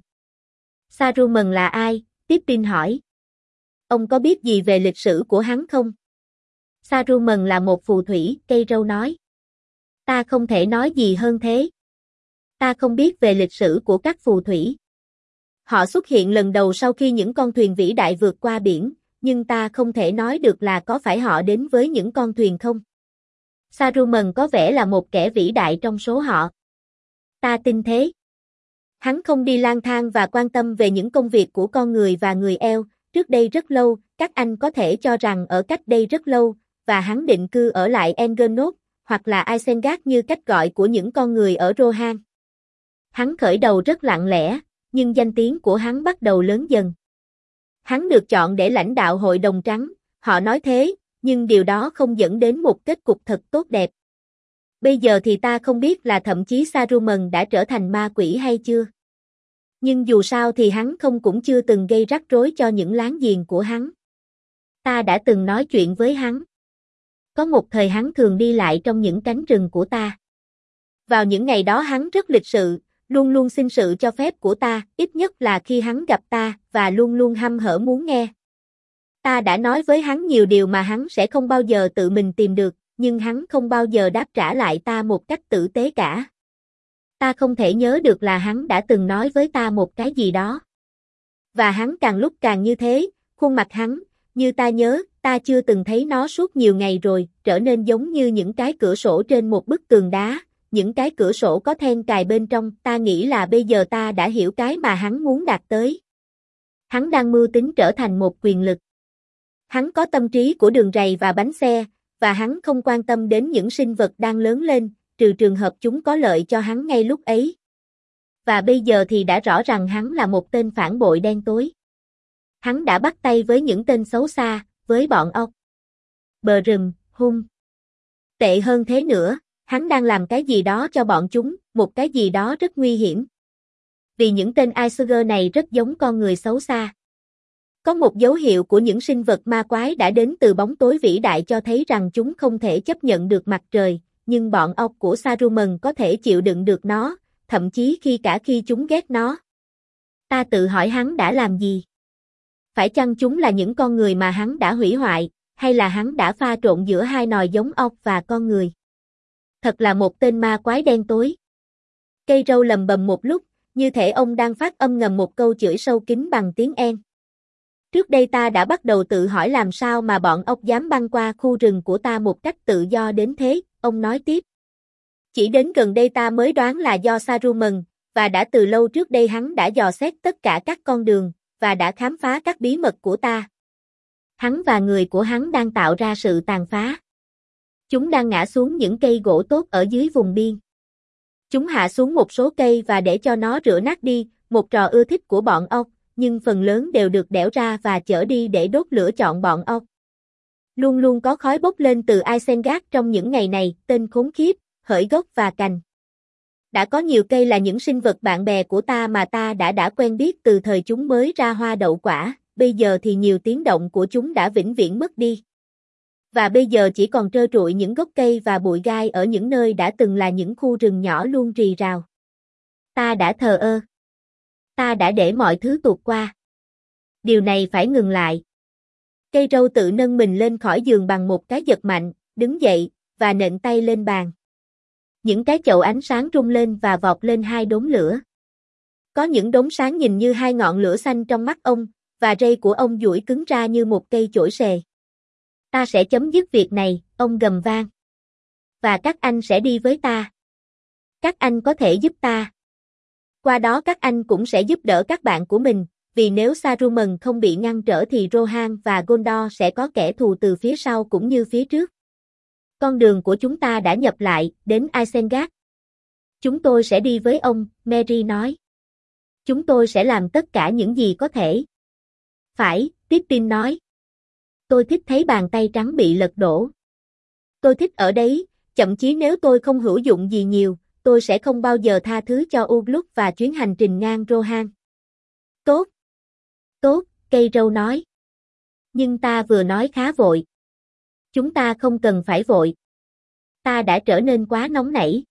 Saruman là ai? Pippin hỏi. Ông có biết gì về lịch sử của hắn không? Saruman là một phù thủy, cây râu nói. Ta không thể nói gì hơn thế. Ta không biết về lịch sử của các phù thủy. Họ xuất hiện lần đầu sau khi những con thuyền vĩ đại vượt qua biển, nhưng ta không thể nói được là có phải họ đến với những con thuyền không. Saruman có vẻ là một kẻ vĩ đại trong số họ. Ta tin thế. Hắn không đi lang thang và quan tâm về những công việc của con người và người Elf, trước đây rất lâu, các anh có thể cho rằng ở cách đây rất lâu, và hắn định cư ở lại Engernoth, hoặc là Isengard như cách gọi của những con người ở Rohan. Hắn khởi đầu rất lặng lẽ, nhưng danh tiếng của hắn bắt đầu lớn dần. Hắn được chọn để lãnh đạo Hội đồng Trắng, họ nói thế, nhưng điều đó không dẫn đến một kết cục thật tốt đẹp. Bây giờ thì ta không biết là thậm chí Saruman đã trở thành ma quỷ hay chưa. Nhưng dù sao thì hắn không cũng chưa từng gây rắc rối cho những láng giềng của hắn. Ta đã từng nói chuyện với hắn. Có một thời hắn thường đi lại trong những cánh rừng của ta. Vào những ngày đó hắn rất lịch sự, luôn luôn xin sự cho phép của ta, ít nhất là khi hắn gặp ta, và luôn luôn hăm hở muốn nghe. Ta đã nói với hắn nhiều điều mà hắn sẽ không bao giờ tự mình tìm được, nhưng hắn không bao giờ đáp trả lại ta một cách tử tế cả. Ta không thể nhớ được là hắn đã từng nói với ta một cái gì đó. Và hắn càng lúc càng như thế, khuôn mặt hắn, như ta nhớ, ta chưa từng thấy nó suốt nhiều ngày rồi, trở nên giống như những cái cửa sổ trên một bức tường đá, những cái cửa sổ có then cài bên trong, ta nghĩ là bây giờ ta đã hiểu cái mà hắn muốn đạt tới. Hắn đang mưu tính trở thành một quyền lực. Hắn có tâm trí của đường ray và bánh xe, và hắn không quan tâm đến những sinh vật đang lớn lên, trừ trường hợp chúng có lợi cho hắn ngay lúc ấy. Và bây giờ thì đã rõ rằng hắn là một tên phản bội đen tối. Hắn đã bắt tay với những tên xấu xa, với bọn ốc. Tệ hơn thế nữa, hắn đang làm cái gì đó cho bọn chúng, một cái gì đó rất nguy hiểm. Vì những tên Aesir này rất giống con người xấu xa. Có một dấu hiệu của những sinh vật ma quái đã đến từ bóng tối vĩ đại cho thấy rằng chúng không thể chấp nhận được mặt trời, nhưng bọn ốc của Saruman có thể chịu đựng được nó, thậm chí khi chúng ghét nó. Ta tự hỏi hắn đã làm gì? Phải chăng chúng là những con người mà hắn đã hủy hoại, hay là hắn đã pha trộn giữa hai nòi giống ốc và con người? Thật là một tên ma quái đen tối. Cây râu lầm bầm một lúc, như thể ông đang phát âm ngầm một câu chửi sâu kín bằng tiếng En. Trước đây ta đã bắt đầu tự hỏi làm sao mà bọn ốc dám băng qua khu rừng của ta một cách tự do đến thế, ông nói tiếp. Chỉ đến gần đây ta mới đoán là do Saruman, và đã từ lâu trước đây hắn đã dò xét tất cả các con đường, và đã khám phá các bí mật của ta. Hắn và người của hắn đang tạo ra sự tàn phá. Chúng đang ngã xuống những cây gỗ tốt ở dưới vùng biên. Chúng hạ xuống một số cây và để cho nó rửa nát đi, một trò ưa thích của bọn ốc, nhưng phần lớn đều được đẽo ra và chở đi để đốt lửa chọn bọn ốc. Luôn luôn có khói bốc lên từ Isengard trong những ngày này, tên khốn khiếp, hỡi gốc và cành. Đã có nhiều cây là những sinh vật bạn bè của ta mà ta đã quen biết từ thời chúng mới ra hoa đậu quả, bây giờ thì nhiều tiếng động của chúng đã vĩnh viễn mất đi. Và bây giờ chỉ còn trơ trụi những gốc cây và bụi gai ở những nơi đã từng là những khu rừng nhỏ luôn rì rào. Ta đã thờ ơ. Ta đã để mọi thứ tuột qua. Điều này phải ngừng lại. Cây râu tự nâng mình lên khỏi giường bằng một cái giật mạnh, đứng dậy, và nện tay lên bàn. Những cái chậu ánh sáng rung lên và vọt lên hai đốm lửa. Có những đốm sáng nhìn như hai ngọn lửa xanh trong mắt ông, và rây của ông duỗi cứng ra như một cây chổi sề. Ta sẽ chấm dứt việc này, ông gầm vang. Và các anh sẽ đi với ta. Các anh có thể giúp ta. Qua đó các anh cũng sẽ giúp đỡ các bạn của mình, vì nếu Saruman không bị ngăn trở thì Rohan và Gondor sẽ có kẻ thù từ phía sau cũng như phía trước. Con đường của chúng ta đã nhập lại, đến Isengard. Chúng tôi sẽ đi với ông, Merry nói. Chúng tôi sẽ làm tất cả những gì có thể. Phải, Pippin nói. Tôi thích thấy bàn tay trắng bị lật đổ. Tôi thích ở đấy, thậm chí nếu tôi không hữu dụng gì nhiều, tôi sẽ không bao giờ tha thứ cho Ugluk và chuyến hành trình ngang Rohan. Tốt. Tốt, cây râu nói. Nhưng ta vừa nói khá vội. Chúng ta không cần phải vội. Ta đã trở nên quá nóng nảy.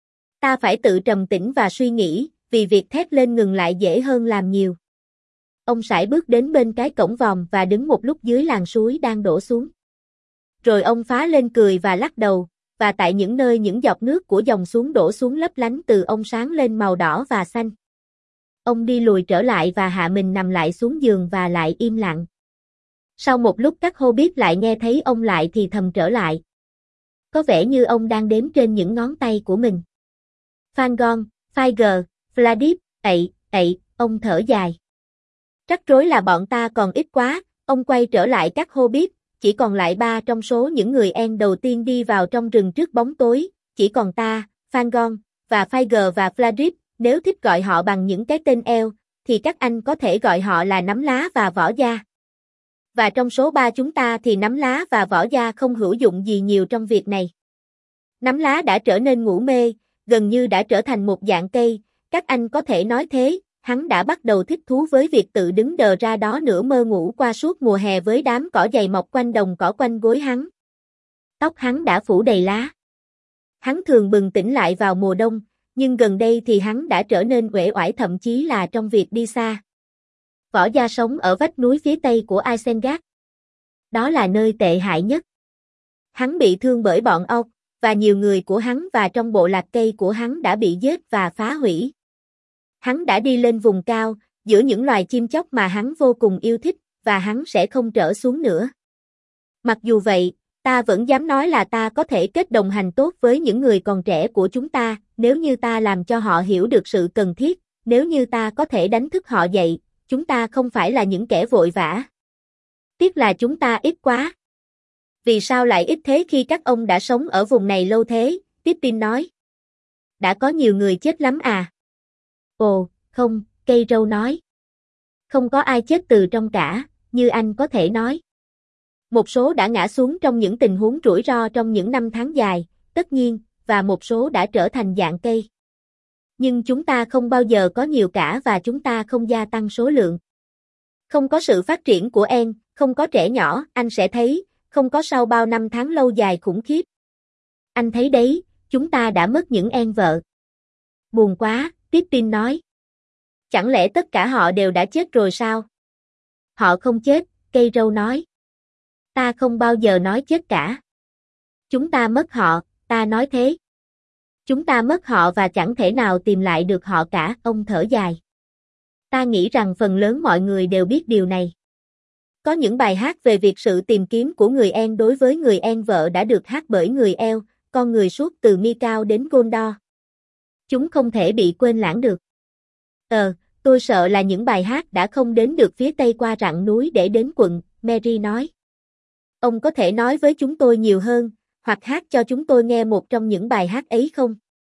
Ta phải tự trầm tĩnh và suy nghĩ, vì việc thét lên ngừng lại dễ hơn làm nhiều. Ông sải bước đến bên cái cổng vòm và đứng một lúc dưới làn suối đang đổ xuống. Rồi ông phá lên cười và lắc đầu, và tại những nơi những giọt nước của dòng suối đổ xuống lấp lánh từ ông sáng lên màu đỏ và xanh. Ông đi lùi trở lại và hạ mình nằm lại xuống giường và lại im lặng. Sau một lúc các Hobbit lại nghe thấy ông lại thì thầm trở lại. Có vẻ như ông đang đếm trên những ngón tay của mình. Fangorn, Faiger, Fladip, ông thở dài. Rắc rối là bọn ta còn ít quá, ông quay trở lại các Hobbit, chỉ còn lại 3 trong số những người En đầu tiên đi vào trong rừng trước bóng tối, chỉ còn ta, Fangorn, và Faiger và Fladip, nếu thích gọi họ bằng những cái tên eo, thì các anh có thể gọi họ là Nắm Lá và Vỏ Da. Và trong số 3 chúng ta thì Nắm Lá và Vỏ Da không hữu dụng gì nhiều trong việc này. Nắm Lá đã trở nên ngủ mê, gần như đã trở thành một dạng cây, các anh có thể nói thế, hắn đã bắt đầu thích thú với việc tự đứng đờ ra đó nửa mơ ngủ qua suốt mùa hè với đám cỏ dày mọc quanh đồng cỏ quanh gối hắn. Tóc hắn đã phủ đầy lá. Hắn thường bừng tỉnh lại vào mùa đông, nhưng gần đây thì hắn đã trở nên uể oải thậm chí là trong việc đi xa. Vỏ Da sống ở vách núi phía tây của Isengard. Đó là nơi tệ hại nhất. Hắn bị thương bởi bọn ốc, và nhiều người của hắn và trong bộ lạc cây của hắn đã bị giết và phá hủy. Hắn đã đi lên vùng cao, giữa những loài chim chóc mà hắn vô cùng yêu thích, và hắn sẽ không trở xuống nữa. Mặc dù vậy, ta vẫn dám nói là ta có thể kết đồng hành tốt với những người còn trẻ của chúng ta, nếu như ta làm cho họ hiểu được sự cần thiết, nếu như ta có thể đánh thức họ dậy, chúng ta không phải là những kẻ vội vã. Tiếc là chúng ta ít quá. Vì sao lại ít thế khi các ông đã sống ở vùng này lâu thế, Pippin nói. Đã có nhiều người chết lắm à? Ồ, không, cây râu nói. Không có ai chết từ trong cả, như anh có thể nói. Một số đã ngã xuống trong những tình huống rủi ro trong những năm tháng dài, tất nhiên, và một số đã trở thành dạng cây. Nhưng chúng ta không bao giờ có nhiều cả và chúng ta không gia tăng số lượng. Không có sự phát triển của En, không có trẻ nhỏ, anh sẽ thấy, không có sau bao năm tháng lâu dài khủng khiếp. Anh thấy đấy, chúng ta đã mất những En vợ. Buồn quá, Pippin nói. Chẳng lẽ tất cả họ đều đã chết rồi sao? Họ không chết, cây râu nói. Ta không bao giờ nói chết cả. Chúng ta mất họ, ta nói thế. Chúng ta mất họ và chẳng thể nào tìm lại được họ cả, ông thở dài. Ta nghĩ rằng phần lớn mọi người đều biết điều này. Có những bài hát về việc sự tìm kiếm của người En đối với người En vợ đã được hát bởi người El, con người suốt từ Mikao đến Gondor. Chúng không thể bị quên lãng được. Tôi sợ là những bài hát đã không đến được phía tây qua rặng núi để đến quận, Mary nói. Ông có thể nói với chúng tôi nhiều hơn, hoặc hát cho chúng tôi nghe một trong những bài hát ấy không?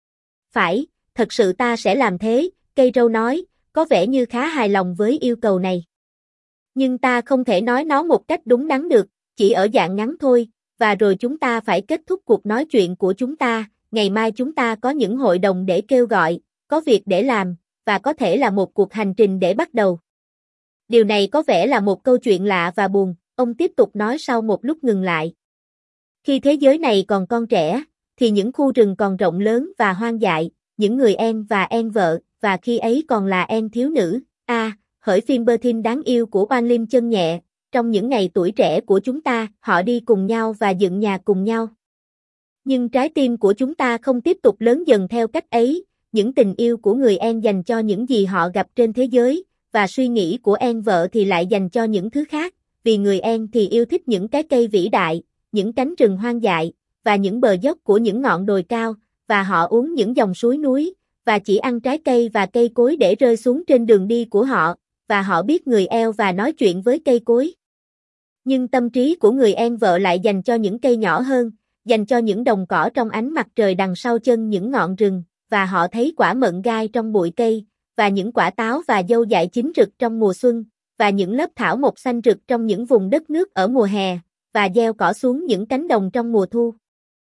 Phải, thật sự ta sẽ làm thế, cây râu nói, có vẻ như khá hài lòng với yêu cầu này. Nhưng ta không thể nói nó một cách đúng đắn được, chỉ ở dạng ngắn thôi, và rồi chúng ta phải kết thúc cuộc nói chuyện của chúng ta, ngày mai chúng ta có những hội đồng để kêu gọi, có việc để làm, và có thể là một cuộc hành trình để bắt đầu. Điều này có vẻ là một câu chuyện lạ và buồn, ông tiếp tục nói sau một lúc ngừng lại. Khi thế giới này còn con trẻ, thì những khu rừng còn rộng lớn và hoang dại, những người En và En vợ, và khi ấy còn là En thiếu nữ, hỡi phim Bertin đáng yêu của Oan Lim chân nhẹ, trong những ngày tuổi trẻ của chúng ta, họ đi cùng nhau và dựng nhà cùng nhau. Nhưng trái tim của chúng ta không tiếp tục lớn dần theo cách ấy, những tình yêu của người En dành cho những gì họ gặp trên thế giới, và suy nghĩ của En vợ thì lại dành cho những thứ khác, vì người En thì yêu thích những cái cây vĩ đại, những cánh rừng hoang dại, và những bờ dốc của những ngọn đồi cao, và họ uống những dòng suối núi, và chỉ ăn trái cây và cây cối để rơi xuống trên đường đi của họ, và họ biết người El và nói chuyện với cây cối. Nhưng tâm trí của người En vợ lại dành cho những cây nhỏ hơn, dành cho những đồng cỏ trong ánh mặt trời đằng sau chân những ngọn rừng, và họ thấy quả mận gai trong bụi cây, và những quả táo và dâu dại chín rực trong mùa xuân, và những lớp thảo mộc xanh rực trong những vùng đất nước ở mùa hè, và gieo cỏ xuống những cánh đồng trong mùa thu.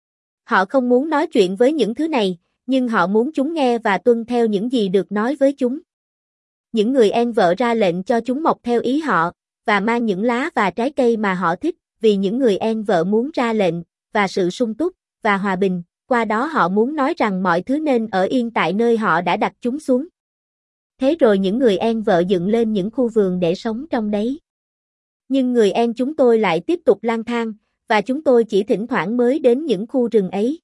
Họ không muốn nói chuyện với những thứ này, nhưng họ muốn chúng nghe và tuân theo những gì được nói với chúng. Những người En vợ ra lệnh cho chúng mọc theo ý họ, và mang những lá và trái cây mà họ thích, vì những người En vợ muốn ra lệnh, và sự sung túc, và hòa bình, qua đó họ muốn nói rằng mọi thứ nên ở yên tại nơi họ đã đặt chúng xuống. Thế rồi những người En vợ dựng lên những khu vườn để sống trong đấy. Nhưng người En chúng tôi lại tiếp tục lang thang, và chúng tôi chỉ thỉnh thoảng mới đến những khu rừng ấy.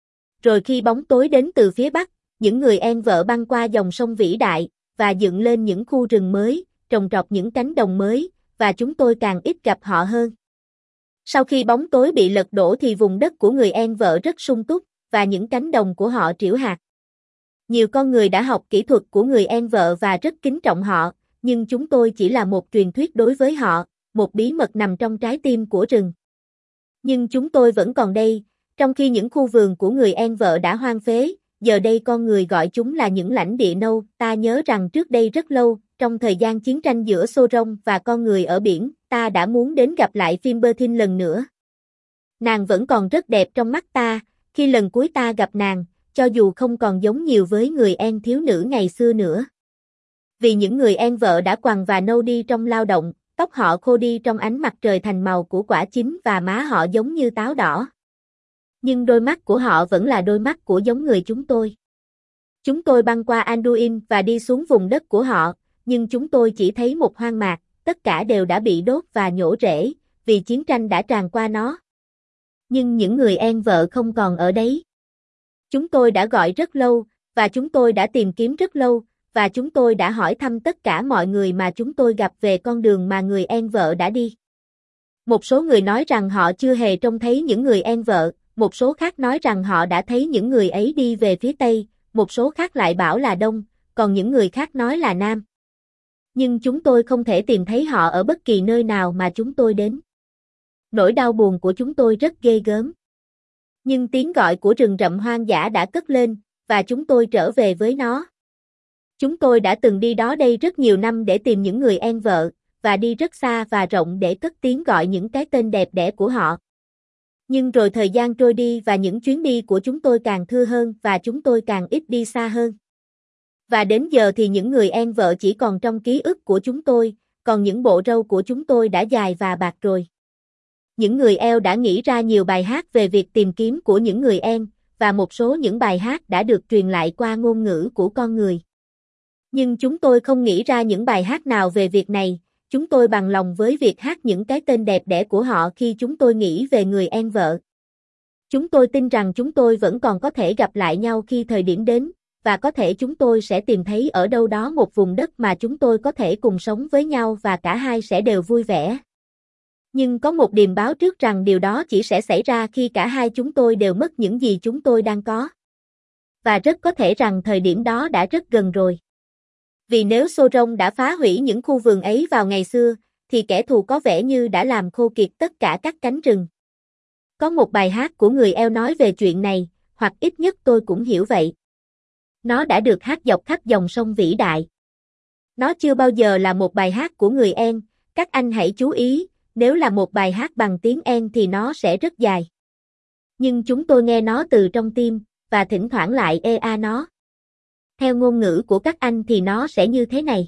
Rồi khi bóng tối đến từ phía bắc, những người En vợ băng qua dòng sông vĩ đại, và dựng lên những khu rừng mới, trồng trọt những cánh đồng mới, và chúng tôi càng ít gặp họ hơn. Sau khi bóng tối bị lật đổ thì vùng đất của người En vợ rất sung túc, và những cánh đồng của họ trĩu hạt. Nhiều con người đã học kỹ thuật của người En vợ và rất kính trọng họ, nhưng chúng tôi chỉ là một truyền thuyết đối với họ, một bí mật nằm trong trái tim của rừng. Nhưng chúng tôi vẫn còn đây, trong khi những khu vườn của người En vợ đã hoang phế, giờ đây con người gọi chúng là những lãnh địa nâu. Ta nhớ rằng trước đây rất lâu, trong thời gian chiến tranh giữa Sauron và con người ở biển, ta đã muốn đến gặp lại phim Bertin lần nữa. Nàng vẫn còn rất đẹp trong mắt ta, khi lần cuối ta gặp nàng, cho dù không còn giống nhiều với người En thiếu nữ ngày xưa nữa. Vì những người En vợ đã quằn và nâu đi trong lao động, tóc họ khô đi trong ánh mặt trời thành màu của quả chín và má họ giống như táo đỏ. Nhưng đôi mắt của họ vẫn là đôi mắt của giống người chúng tôi. Chúng tôi băng qua Anduin và đi xuống vùng đất của họ, nhưng chúng tôi chỉ thấy một hoang mạc, tất cả đều đã bị đốt và nhổ rễ, vì chiến tranh đã tràn qua nó. Nhưng những người En vợ không còn ở đấy. Chúng tôi đã gọi rất lâu, và chúng tôi đã tìm kiếm rất lâu, và chúng tôi đã hỏi thăm tất cả mọi người mà chúng tôi gặp về con đường mà người En vợ đã đi. Một số người nói rằng họ chưa hề trông thấy những người En vợ, một số khác nói rằng họ đã thấy những người ấy đi về phía Tây, một số khác lại bảo là Đông, còn những người khác nói là Nam. Nhưng chúng tôi không thể tìm thấy họ ở bất kỳ nơi nào mà chúng tôi đến. Nỗi đau buồn của chúng tôi rất ghê gớm. Nhưng tiếng gọi của rừng rậm hoang dã đã cất lên, và chúng tôi trở về với nó. Chúng tôi đã từng đi đó đây rất nhiều năm để tìm những người En vợ, và đi rất xa và rộng để cất tiếng gọi những cái tên đẹp đẽ của họ. Nhưng rồi thời gian trôi đi và những chuyến đi của chúng tôi càng thưa hơn và chúng tôi càng ít đi xa hơn. Và đến giờ thì những người En vợ chỉ còn trong ký ức của chúng tôi, còn những bộ râu của chúng tôi đã dài và bạc rồi. Những người El đã nghĩ ra nhiều bài hát về việc tìm kiếm của những người En, và một số những bài hát đã được truyền lại qua ngôn ngữ của con người. Nhưng chúng tôi không nghĩ ra những bài hát nào về việc này, chúng tôi bằng lòng với việc hát những cái tên đẹp đẽ của họ khi chúng tôi nghĩ về người En vợ. Chúng tôi tin rằng chúng tôi vẫn còn có thể gặp lại nhau khi thời điểm đến, và có thể chúng tôi sẽ tìm thấy ở đâu đó một vùng đất mà chúng tôi có thể cùng sống với nhau và cả hai sẽ đều vui vẻ. Nhưng có một điềm báo trước rằng điều đó chỉ sẽ xảy ra khi cả hai chúng tôi đều mất những gì chúng tôi đang có. Và rất có thể rằng thời điểm đó đã rất gần rồi. Vì nếu Sauron đã phá hủy những khu vườn ấy vào ngày xưa, thì kẻ thù có vẻ như đã làm khô kiệt tất cả các cánh rừng. Có một bài hát của người Eo nói về chuyện này, hoặc ít nhất tôi cũng hiểu vậy. Nó đã được hát dọc khắp dòng sông vĩ đại. Nó chưa bao giờ là một bài hát của người En, các anh hãy chú ý, nếu là một bài hát bằng tiếng En thì nó sẽ rất dài. Nhưng chúng tôi nghe nó từ trong tim, và thỉnh thoảng lại ea nó. Theo ngôn ngữ của các anh thì nó sẽ như thế này.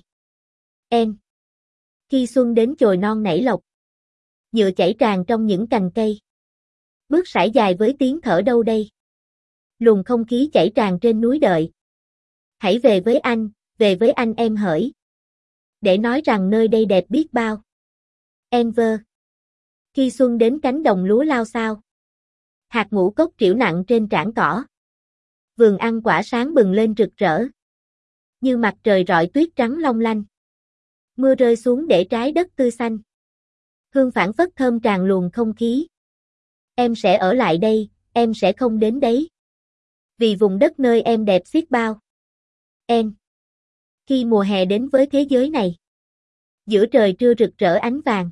En. Khi xuân đến chồi non nảy lộc. Nhựa chảy tràn trong những cành cây. Bước sải dài với tiếng thở đâu đây. Luồng không khí chảy tràn trên núi đợi. Hãy về với anh em hỡi. Để nói rằng nơi đây đẹp biết bao. Enver. Khi xuân đến cánh đồng lúa lao xao. Hạt ngũ cốc trĩu nặng trên trảng cỏ. Vườn ăn quả sáng bừng lên rực rỡ. Như mặt trời rọi tuyết trắng long lanh. Mưa rơi xuống để trái đất tươi xanh. Hương phảng phất thơm tràn luồng không khí. Em sẽ ở lại đây, em sẽ không đến đấy. Vì vùng đất nơi em đẹp xiết bao. Em. Khi mùa hè đến với thế giới này. Giữa trời trưa rực rỡ ánh vàng.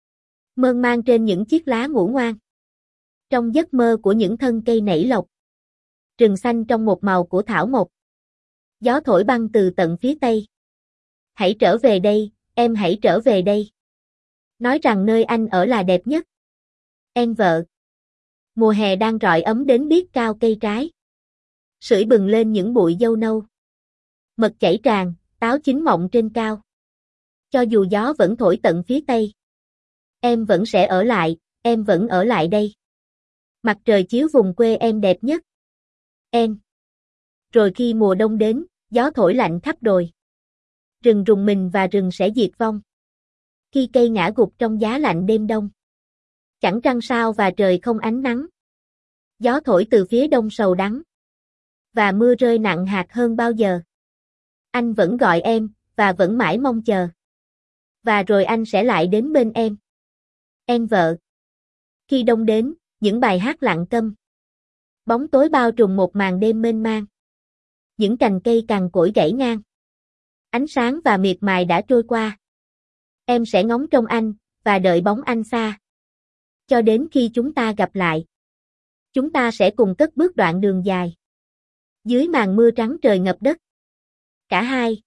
Mơn man trên những chiếc lá ngủ ngoan. Trong giấc mơ của những thân cây nảy lộc. Rừng xanh trong một màu của thảo mộc. Gió thổi băng từ tận phía tây. Hãy trở về đây, em hãy trở về đây. Nói rằng nơi anh ở là đẹp nhất. Em vợ. Mùa hè đang rọi ấm đến biết cao cây trái. Sưởi bừng lên những bụi dâu nâu. Mật chảy tràn, táo chín mọng trên cao. Cho dù gió vẫn thổi tận phía tây. Em vẫn sẽ ở lại, em vẫn ở lại đây. Mặt trời chiếu vùng quê em đẹp nhất. Em. Rồi khi mùa đông đến, gió thổi lạnh khắp đồi. Rừng rùng mình và rừng sẽ diệt vong. Khi cây ngã gục trong giá lạnh đêm đông. Chẳng trăng sao và trời không ánh nắng. Gió thổi từ phía đông sầu đắng. Và mưa rơi nặng hạt hơn bao giờ. Anh vẫn gọi em, và vẫn mãi mong chờ. Và rồi anh sẽ lại đến bên em. Em vợ. Khi đông đến, những bài hát lặng câm. Bóng tối bao trùm một màn đêm mênh mang. Những cành cây cằn cỗi gãy ngang. Ánh sáng và miệt mài đã trôi qua. Em sẽ ngóng trông anh, và đợi bóng anh xa. Cho đến khi chúng ta gặp lại. Chúng ta sẽ cùng cất bước đoạn đường dài. Dưới màn mưa trắng trời ngập đất. Cả hai.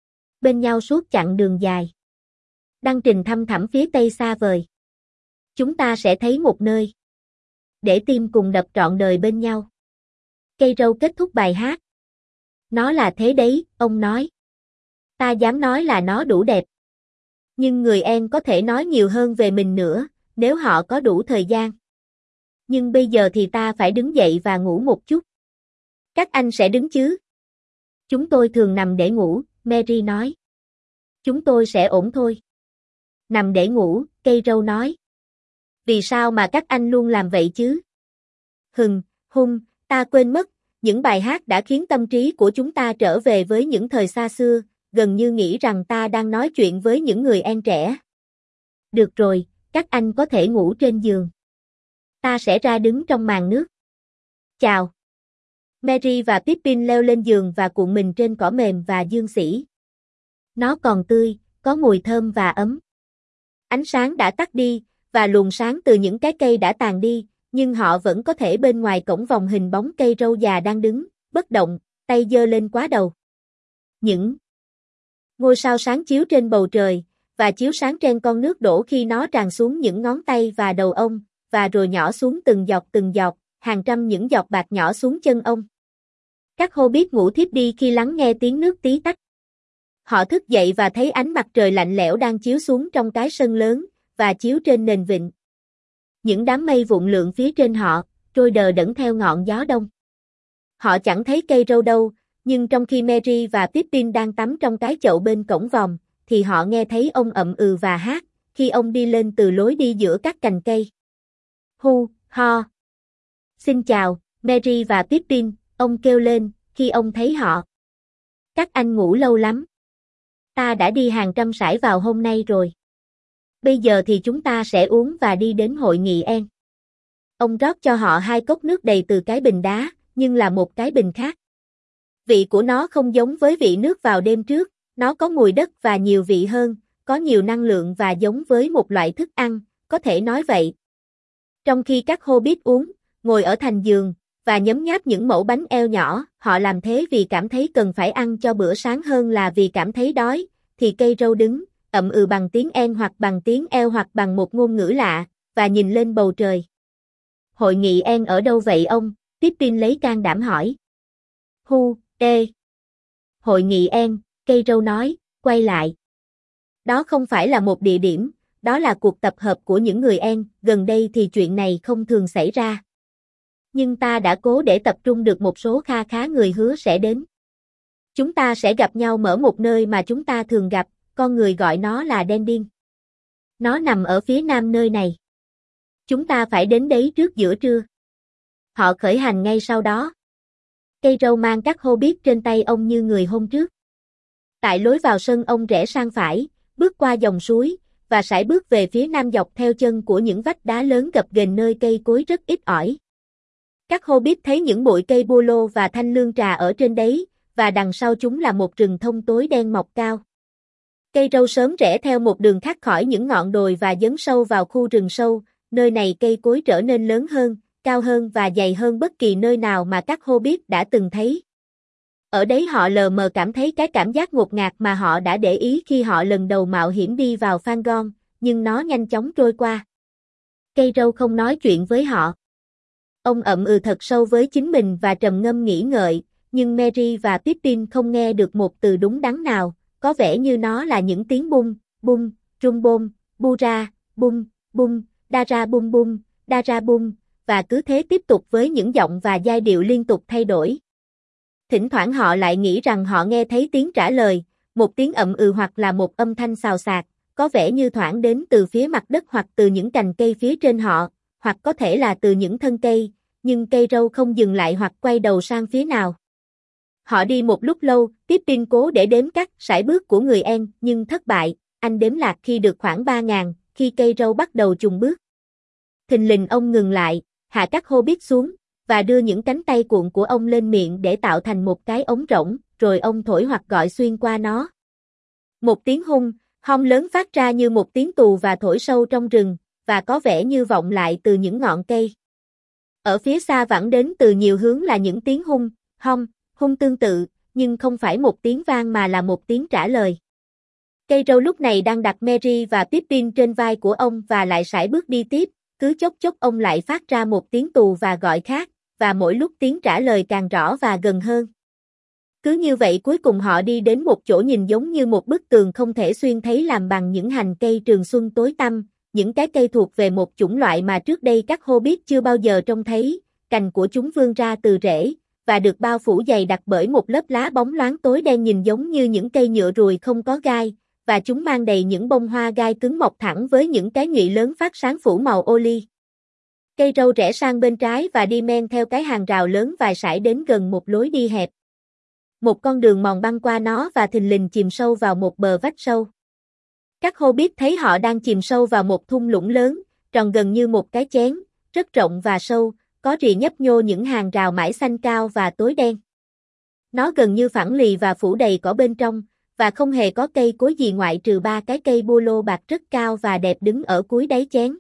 Bên nhau suốt chặng đường dài. Đăng trình thăm thẳm phía tây xa vời. Chúng ta sẽ thấy một nơi. Để tim cùng đập trọn đời bên nhau. Cây râu kết thúc bài hát. Nó là thế đấy, ông nói. Ta dám nói là nó đủ đẹp. Nhưng người En có thể nói nhiều hơn về mình nữa, nếu họ có đủ thời gian. Nhưng bây giờ thì ta phải đứng dậy và ngủ một chút. Các anh sẽ đứng chứ? Chúng tôi thường nằm để ngủ, Mary nói. Chúng tôi sẽ ổn thôi. Nằm để ngủ, cây râu nói. Vì sao mà các anh luôn làm vậy chứ? Ta quên mất, những bài hát đã khiến tâm trí của chúng ta trở về với những thời xa xưa, gần như nghĩ rằng ta đang nói chuyện với những người En trẻ. Được rồi, các anh có thể ngủ trên giường. Ta sẽ ra đứng trong màn nước. Chào. Mary và Pippin leo lên giường và cuộn mình trên cỏ mềm và dương xỉ. Nó còn tươi, có mùi thơm và ấm. Ánh sáng đã tắt đi, và luồng sáng từ những cái cây đã tàn đi, nhưng họ vẫn có thể bên ngoài cổng vòng hình bóng cây râu già đang đứng, bất động, tay giơ lên quá đầu. Những ngôi sao sáng chiếu trên bầu trời, và chiếu sáng trên con nước đổ khi nó tràn xuống những ngón tay và đầu ông, và rồi nhỏ xuống từng giọt, hàng trăm những giọt bạc nhỏ xuống chân ông. Các Hobbit ngủ thiếp đi khi lắng nghe tiếng nước tí tách. Họ thức dậy và thấy ánh mặt trời lạnh lẽo đang chiếu xuống trong cái sân lớn, và chiếu trên nền vịnh. Những đám mây vụn lượn phía trên họ, trôi đờ đẫn theo ngọn gió đông. Họ chẳng thấy cây râu đâu, nhưng trong khi Merry và Pippin đang tắm trong cái chậu bên cổng vòm, thì họ nghe thấy ông ậm ừ và hát, khi ông đi lên từ lối đi giữa các cành cây. Hu, ho. Xin chào, Mary và Pippin, ông kêu lên, khi ông thấy họ. Các anh ngủ lâu lắm. Ta đã đi hàng trăm sải vào hôm nay rồi. Bây giờ thì chúng ta sẽ uống và đi đến hội nghị En. Ông rót cho họ 2 cốc nước đầy từ cái bình đá, nhưng là một cái bình khác. Vị của nó không giống với vị nước vào đêm trước, nó có mùi đất và nhiều vị hơn, có nhiều năng lượng và giống với một loại thức ăn, có thể nói vậy. Trong khi các Hobbit uống, ngồi ở thành giường, và nhấm nháp những mẩu bánh eo nhỏ, họ làm thế vì cảm thấy cần phải ăn cho bữa sáng hơn là vì cảm thấy đói, thì cây râu đứng, ậm ừ bằng tiếng En hoặc bằng tiếng eo hoặc bằng một ngôn ngữ lạ, và nhìn lên bầu trời. Hội nghị En ở đâu vậy ông? Pippin lấy can đảm hỏi. Hội nghị En, cây râu nói, quay lại. Đó không phải là một địa điểm, đó là cuộc tập hợp của những người En, gần đây thì chuyện này không thường xảy ra. Nhưng ta đã cố để tập trung được một số kha khá người hứa sẽ đến. Chúng ta sẽ gặp nhau ở một nơi mà chúng ta thường gặp, con người gọi nó là Đen Điên. Nó nằm ở phía nam nơi này. Chúng ta phải đến đấy trước giữa trưa. Họ khởi hành ngay sau đó. Cây râu mang các Hobbit trên tay ông như người hôm trước. Tại lối vào sân ông rẽ sang phải, bước qua dòng suối, và sải bước về phía nam dọc theo chân của những vách đá lớn gập ghềnh nơi cây cối rất ít ỏi. Các Hobbit thấy những bụi cây bô lô và thanh lương trà ở trên đấy, và đằng sau chúng là một rừng thông tối đen mọc cao. Cây râu sớm rẽ theo một đường khác khỏi những ngọn đồi và dấn sâu vào khu rừng sâu, nơi này cây cối trở nên lớn hơn, cao hơn và dày hơn bất kỳ nơi nào mà các Hobbit đã từng thấy. Ở đấy họ lờ mờ cảm thấy cái cảm giác ngột ngạt mà họ đã để ý khi họ lần đầu mạo hiểm đi vào Fangorn, nhưng nó nhanh chóng trôi qua. Cây râu không nói chuyện với họ. Ông ậm ừ thật sâu với chính mình và trầm ngâm nghĩ ngợi, nhưng Merry và Pippin không nghe được một từ đúng đắn nào, có vẻ như nó là những tiếng bum, bum, rum bom, bu ra, bum, bum, đa ra bum bum, đa ra bum, và cứ thế tiếp tục với những giọng và giai điệu liên tục thay đổi. Thỉnh thoảng họ lại nghĩ rằng họ nghe thấy tiếng trả lời, một tiếng ậm ừ hoặc là một âm thanh xào xạc, có vẻ như thoảng đến từ phía mặt đất hoặc từ những cành cây phía trên họ, hoặc có thể là từ những thân cây, nhưng cây râu không dừng lại hoặc quay đầu sang phía nào. Họ đi một lúc lâu, Pippin cố để đếm các sải bước của người En, nhưng thất bại, anh đếm lạc khi được khoảng 3.000, khi cây râu bắt đầu chùng bước. Thình lình ông ngừng lại, hạ các Hobbit xuống, và đưa những cánh tay cuộn của ông lên miệng để tạo thành một cái ống rỗng, rồi ông thổi hoặc gọi xuyên qua nó. Một tiếng hong lớn phát ra như một tiếng tù và thổi sâu trong rừng, và có vẻ như vọng lại từ những ngọn cây. Ở phía xa vẳng đến từ nhiều hướng là những tiếng hung tương tự, nhưng không phải một tiếng vang mà là một tiếng trả lời. Cây râu lúc này đang đặt Merry và Pippin trên vai của ông và lại sải bước đi tiếp, cứ chốc chốc ông lại phát ra một tiếng tù và gọi khác, và mỗi lúc tiếng trả lời càng rõ và gần hơn. Cứ như vậy cuối cùng họ đi đến một chỗ nhìn giống như một bức tường không thể xuyên thấy làm bằng những hành cây trường xuân tối tăm, những cái cây thuộc về một chủng loại mà trước đây các Hobbit chưa bao giờ trông thấy, cành của chúng vươn ra từ rễ, và được bao phủ dày đặc bởi một lớp lá bóng loáng tối đen nhìn giống như những cây nhựa ruồi không có gai, và chúng mang đầy những bông hoa gai cứng mọc thẳng với những cái nhụy lớn phát sáng phủ màu ô ly. Cây râu rẽ sang bên trái và đi men theo cái hàng rào lớn vài sải đến gần một lối đi hẹp. Một con đường mòn băng qua nó và thình lình chìm sâu vào một bờ vách sâu. Các Hobbit thấy họ đang chìm sâu vào một thung lũng lớn, tròn gần như một cái chén, rất rộng và sâu, có rìa nhấp nhô những hàng rào mãi xanh cao và tối đen. Nó gần như phẳng lì và phủ đầy cỏ bên trong, và không hề có cây cối gì ngoại trừ 3 cái cây bô lô bạc rất cao và đẹp đứng ở cuối đáy chén.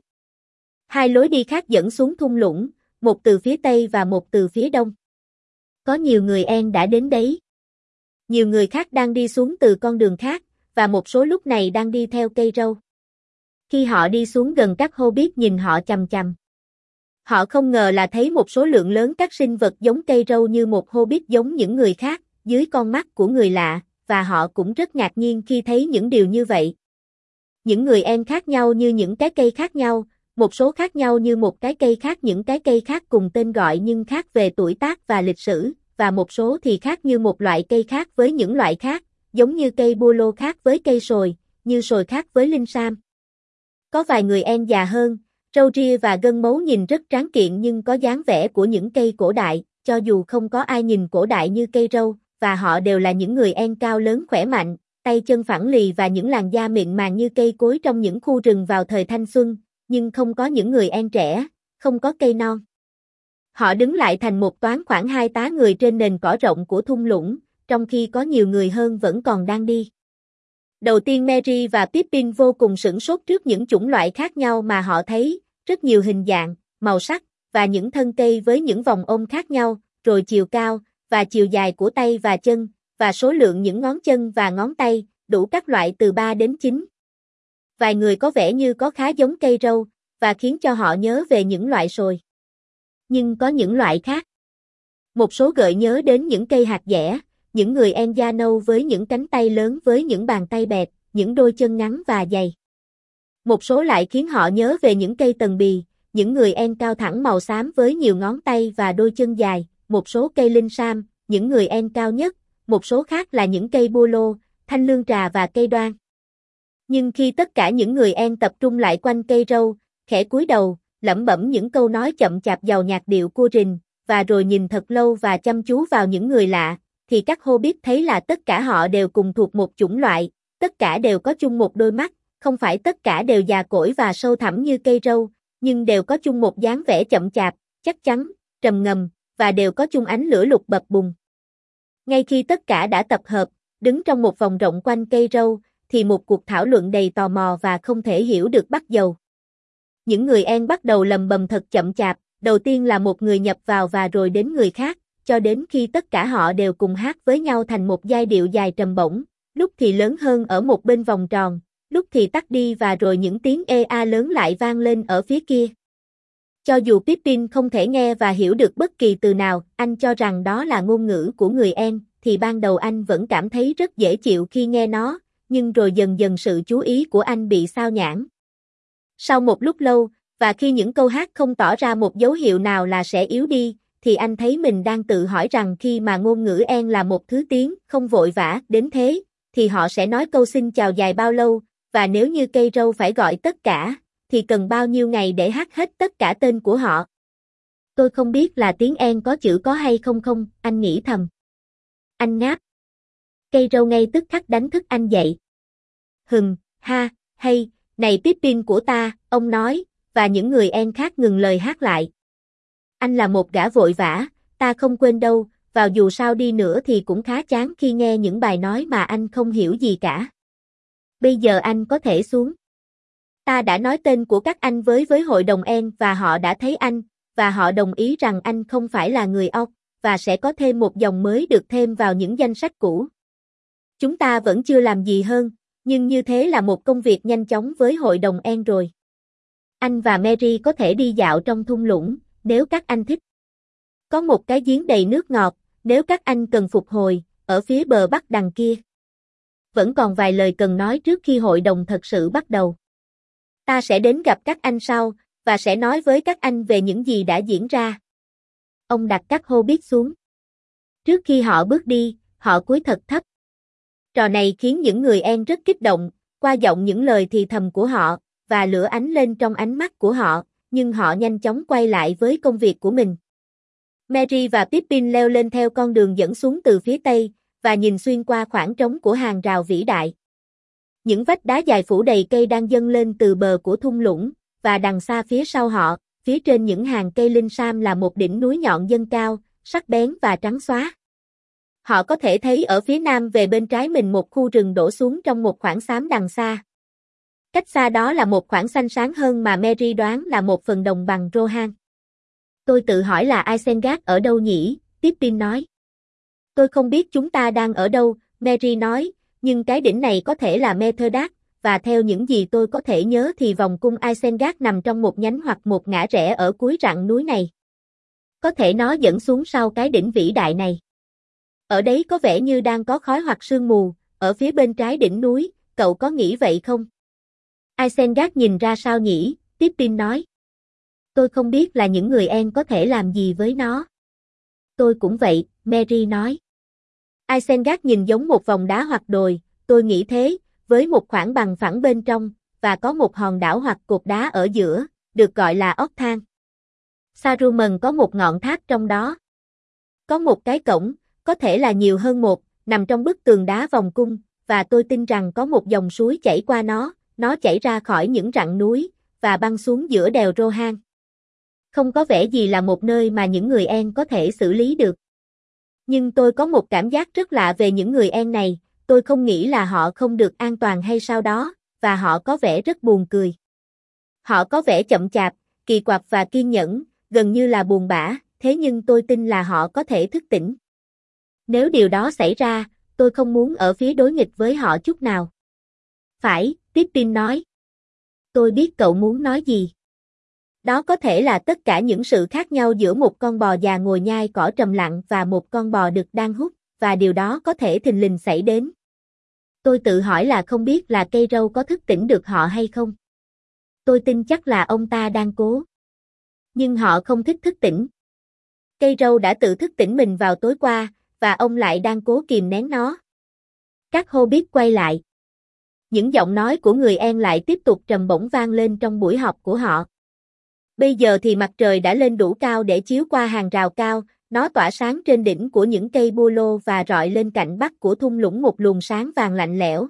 2 lối đi khác dẫn xuống thung lũng, một từ phía tây và một từ phía đông. Có nhiều người En đã đến đấy. Nhiều người khác đang đi xuống từ con đường khác, và một số lúc này đang đi theo cây râu. Khi họ đi xuống gần các Hobbit nhìn họ chằm chằm. Họ không ngờ là thấy một số lượng lớn các sinh vật giống cây râu như một Hobbit giống những người khác, dưới con mắt của người lạ, và họ cũng rất ngạc nhiên khi thấy những điều như vậy. Những người En khác nhau như những cái cây khác nhau, một số khác nhau như một cái cây khác những cái cây khác cùng tên gọi nhưng khác về tuổi tác và lịch sử, và một số thì khác như một loại cây khác với những loại khác, giống như cây bô lô khác với cây sồi, như sồi khác với linh sam. Có vài người En già hơn, Râu ria và gân máu nhìn rất tráng kiện nhưng có dáng vẻ của những cây cổ đại, cho dù không có ai nhìn cổ đại như cây râu, và họ đều là những người En cao lớn khỏe mạnh, tay chân phẳng lì và những làn da mịn màng như cây cối trong những khu rừng vào thời thanh xuân, nhưng không có những người En trẻ, không có cây non. Họ đứng lại thành một toán khoảng 2 tá người trên nền cỏ rộng của thung lũng, trong khi có nhiều người hơn vẫn còn đang đi. Đầu tiên Merry và Pippin vô cùng sửng sốt trước những chủng loại khác nhau mà họ thấy, rất nhiều hình dạng, màu sắc, và những thân cây với những vòng ôm khác nhau, rồi chiều cao, và chiều dài của tay và chân, và số lượng những ngón chân và ngón tay, đủ các loại từ 3 đến 9. Vài người có vẻ như có khá giống cây râu, và khiến cho họ nhớ về những loại sồi. Nhưng có những loại khác. Một số gợi nhớ đến những cây hạt dẻ, những người En da nâu với những cánh tay lớn với những bàn tay bẹt, những đôi chân ngắn và dày. Một số lại khiến họ nhớ về những cây tần bì, những người En cao thẳng màu xám với nhiều ngón tay và đôi chân dài, một số cây linh sam, những người En cao nhất, một số khác là những cây bô lô, thanh lương trà và cây đoan. Nhưng khi tất cả những người En tập trung lại quanh cây râu, khẽ cúi đầu, lẩm bẩm những câu nói chậm chạp giàu nhạc điệu cua rình, và rồi nhìn thật lâu và chăm chú vào những người lạ, thì các Hobbit thấy là tất cả họ đều cùng thuộc một chủng loại, tất cả đều có chung một đôi mắt, không phải tất cả đều già cỗi và sâu thẳm như cây râu, nhưng đều có chung một dáng vẻ chậm chạp, chắc chắn, trầm ngầm, và đều có chung ánh lửa lục bập bùng. Ngay khi tất cả đã tập hợp, đứng trong một vòng rộng quanh cây râu, thì một cuộc thảo luận đầy tò mò và không thể hiểu được bắt đầu. Những người En bắt đầu lầm bầm thật chậm chạp, đầu tiên là một người nhập vào và rồi đến người khác, cho đến khi tất cả họ đều cùng hát với nhau thành một giai điệu dài trầm bổng, lúc thì lớn hơn ở một bên vòng tròn, lúc thì tắt đi và rồi những tiếng ê lớn lại vang lên ở phía kia. Cho dù Pippin không thể nghe và hiểu được bất kỳ từ nào, anh cho rằng đó là ngôn ngữ của người En, thì ban đầu anh vẫn cảm thấy rất dễ chịu khi nghe nó, nhưng rồi dần dần sự chú ý của anh bị sao nhãng. Sau một lúc lâu, và khi những câu hát không tỏ ra một dấu hiệu nào là sẽ yếu đi, thì anh thấy mình đang tự hỏi rằng khi mà ngôn ngữ En là một thứ tiếng không vội vã đến thế, thì họ sẽ nói câu xin chào dài bao lâu, và nếu như cây râu phải gọi tất cả, thì cần bao nhiêu ngày để hát hết tất cả tên của họ. Tôi không biết là tiếng En có chữ có hay không, anh nghĩ thầm. Anh ngáp. Cây râu ngay tức khắc đánh thức anh dậy. Ha, hay, này Pippin của ta, ông nói, và những người En khác ngừng lời hát lại. Anh là một gã vội vã, ta không quên đâu, vào dù sao đi nữa thì cũng khá chán khi nghe những bài nói mà anh không hiểu gì cả. Bây giờ anh có thể xuống. Ta đã nói tên của các anh với hội đồng En và họ đã thấy anh, và họ đồng ý rằng anh không phải là người Ốc, và sẽ có thêm một dòng mới được thêm vào những danh sách cũ. Chúng ta vẫn chưa làm gì hơn, nhưng như thế là một công việc nhanh chóng với hội đồng En rồi. Anh và Merry có thể đi dạo trong thung lũng, nếu các anh thích. Có một cái giếng đầy nước ngọt, nếu các anh cần phục hồi, ở phía bờ bắc đằng kia. Vẫn còn vài lời cần nói trước khi hội đồng thật sự bắt đầu. Ta sẽ đến gặp các anh sau, và sẽ nói với các anh về những gì đã diễn ra. Ông đặt các Hobbit xuống. Trước khi họ bước đi, họ cúi thật thấp. Trò này khiến những người En rất kích động, qua giọng những lời thì thầm của họ, và lửa ánh lên trong ánh mắt của họ, nhưng họ nhanh chóng quay lại với công việc của mình. Merry và Pippin leo lên theo con đường dẫn xuống từ phía tây, và nhìn xuyên qua khoảng trống của hàng rào vĩ đại. Những vách đá dài phủ đầy cây đang dâng lên từ bờ của thung lũng, và đằng xa phía sau họ, phía trên những hàng cây linh sam là một đỉnh núi nhọn dâng cao, sắc bén và trắng xóa. Họ có thể thấy ở phía nam về bên trái mình một khu rừng đổ xuống trong một khoảng xám đằng xa. Cách xa đó là một khoảng xanh sáng hơn mà Merry đoán là một phần đồng bằng Rohan. Tôi tự hỏi là Isengard ở đâu nhỉ? Pippin nói. Tôi không biết chúng ta đang ở đâu, Merry nói, nhưng cái đỉnh này có thể là Metherdach, và theo những gì tôi có thể nhớ thì vòng cung Isengard nằm trong một nhánh hoặc một ngã rẽ ở cuối rặng núi này. Có thể nó dẫn xuống sau cái đỉnh vĩ đại này. Ở đấy có vẻ như đang có khói hoặc sương mù, ở phía bên trái đỉnh núi, cậu có nghĩ vậy không? Isengard nhìn ra sao nhỉ? Pippin nói. Tôi không biết là những người En có thể làm gì với nó. Tôi cũng vậy, Merry nói. Isengard nhìn giống một vòng đá hoặc đồi, tôi nghĩ thế, với một khoảng bằng phẳng bên trong, và có một hòn đảo hoặc cột đá ở giữa, được gọi là ốc thang. Saruman có một ngọn tháp trong đó. Có một cái cổng, có thể là nhiều hơn một, nằm trong bức tường đá vòng cung, và tôi tin rằng có một dòng suối chảy qua nó chảy ra khỏi những rặng núi, và băng xuống giữa đèo Rohan. Không có vẻ gì là một nơi mà những người En có thể xử lý được. Nhưng tôi có một cảm giác rất lạ về những người En này, tôi không nghĩ là họ không được an toàn hay sao đó, và họ có vẻ rất buồn cười. Họ có vẻ chậm chạp, kỳ quặc và kiên nhẫn, gần như là buồn bã, thế nhưng tôi tin là họ có thể thức tỉnh. Nếu điều đó xảy ra, tôi không muốn ở phía đối nghịch với họ chút nào. Phải, Pippin nói. Tôi biết cậu muốn nói gì. Đó có thể là tất cả những sự khác nhau giữa một con bò già ngồi nhai cỏ trầm lặng và một con bò đực đang hút, và điều đó có thể thình lình xảy đến. Tôi tự hỏi là không biết là cây râu có thức tỉnh được họ hay không. Tôi tin chắc là ông ta đang cố. Nhưng họ không thích thức tỉnh. Cây râu đã tự thức tỉnh mình vào tối qua, và ông lại đang cố kìm nén nó. Các Hobbit quay lại. Những giọng nói của người En lại tiếp tục trầm bổng vang lên trong buổi họp của họ. Bây giờ thì mặt trời đã lên đủ cao để chiếu qua hàng rào cao, nó tỏa sáng trên đỉnh của những cây bô lô và rọi lên cạnh bắc của thung lũng một luồng sáng vàng lạnh lẽo.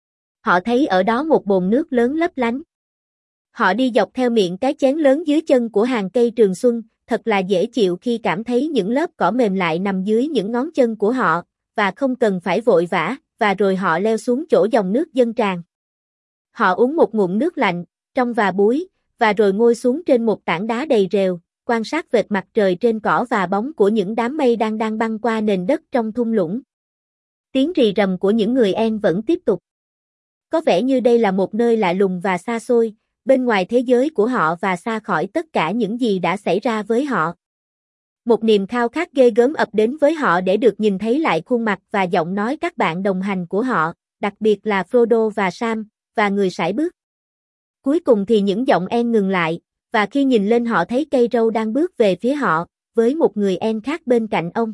Họ thấy ở đó một bồn nước lớn lấp lánh. Họ đi dọc theo miệng cái chén lớn dưới chân của hàng cây trường xuân, thật là dễ chịu khi cảm thấy những lớp cỏ mềm lại nằm dưới những ngón chân của họ, và không cần phải vội vã, và rồi họ leo xuống chỗ dòng nước dâng tràn. Họ uống một ngụm nước lạnh, trong và búi, và rồi ngồi xuống trên một tảng đá đầy rêu, quan sát vệt mặt trời trên cỏ và bóng của những đám mây đang băng qua nền đất trong thung lũng. Tiếng rì rầm của những người En vẫn tiếp tục. Có vẻ như đây là một nơi lạ lùng và xa xôi, bên ngoài thế giới của họ và xa khỏi tất cả những gì đã xảy ra với họ. Một niềm khao khát ghê gớm ập đến với họ để được nhìn thấy lại khuôn mặt và giọng nói các bạn đồng hành của họ, đặc biệt là Frodo và Sam, và người sải bước. Cuối cùng thì những giọng En ngừng lại, và khi nhìn lên họ thấy cây râu đang bước về phía họ, với một người En khác bên cạnh ông.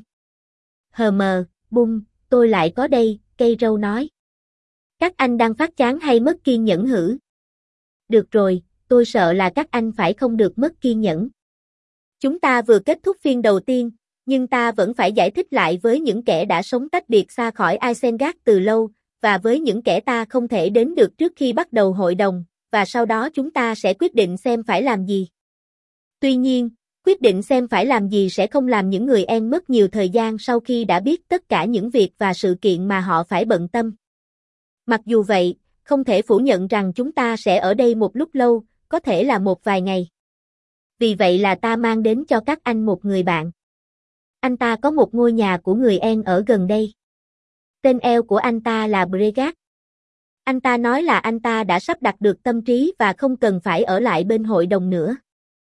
Bum, tôi lại có đây, cây râu nói. Các anh đang phát chán hay mất kiên nhẫn hử? Được rồi, tôi sợ là các anh phải không được mất kiên nhẫn. Chúng ta vừa kết thúc phiên đầu tiên, nhưng ta vẫn phải giải thích lại với những kẻ đã sống tách biệt xa khỏi Isengard từ lâu, và với những kẻ ta không thể đến được trước khi bắt đầu hội đồng, và sau đó chúng ta sẽ quyết định xem phải làm gì. Tuy nhiên, quyết định xem phải làm gì sẽ không làm những người En mất nhiều thời gian sau khi đã biết tất cả những việc và sự kiện mà họ phải bận tâm. Mặc dù vậy, không thể phủ nhận rằng chúng ta sẽ ở đây một lúc lâu, có thể là một vài ngày. Vì vậy là ta mang đến cho các anh một người bạn. Anh ta có một ngôi nhà của người En ở gần đây. Tên eo của anh ta là Bregard. Anh ta nói là anh ta đã sắp đặt được tâm trí và không cần phải ở lại bên hội đồng nữa.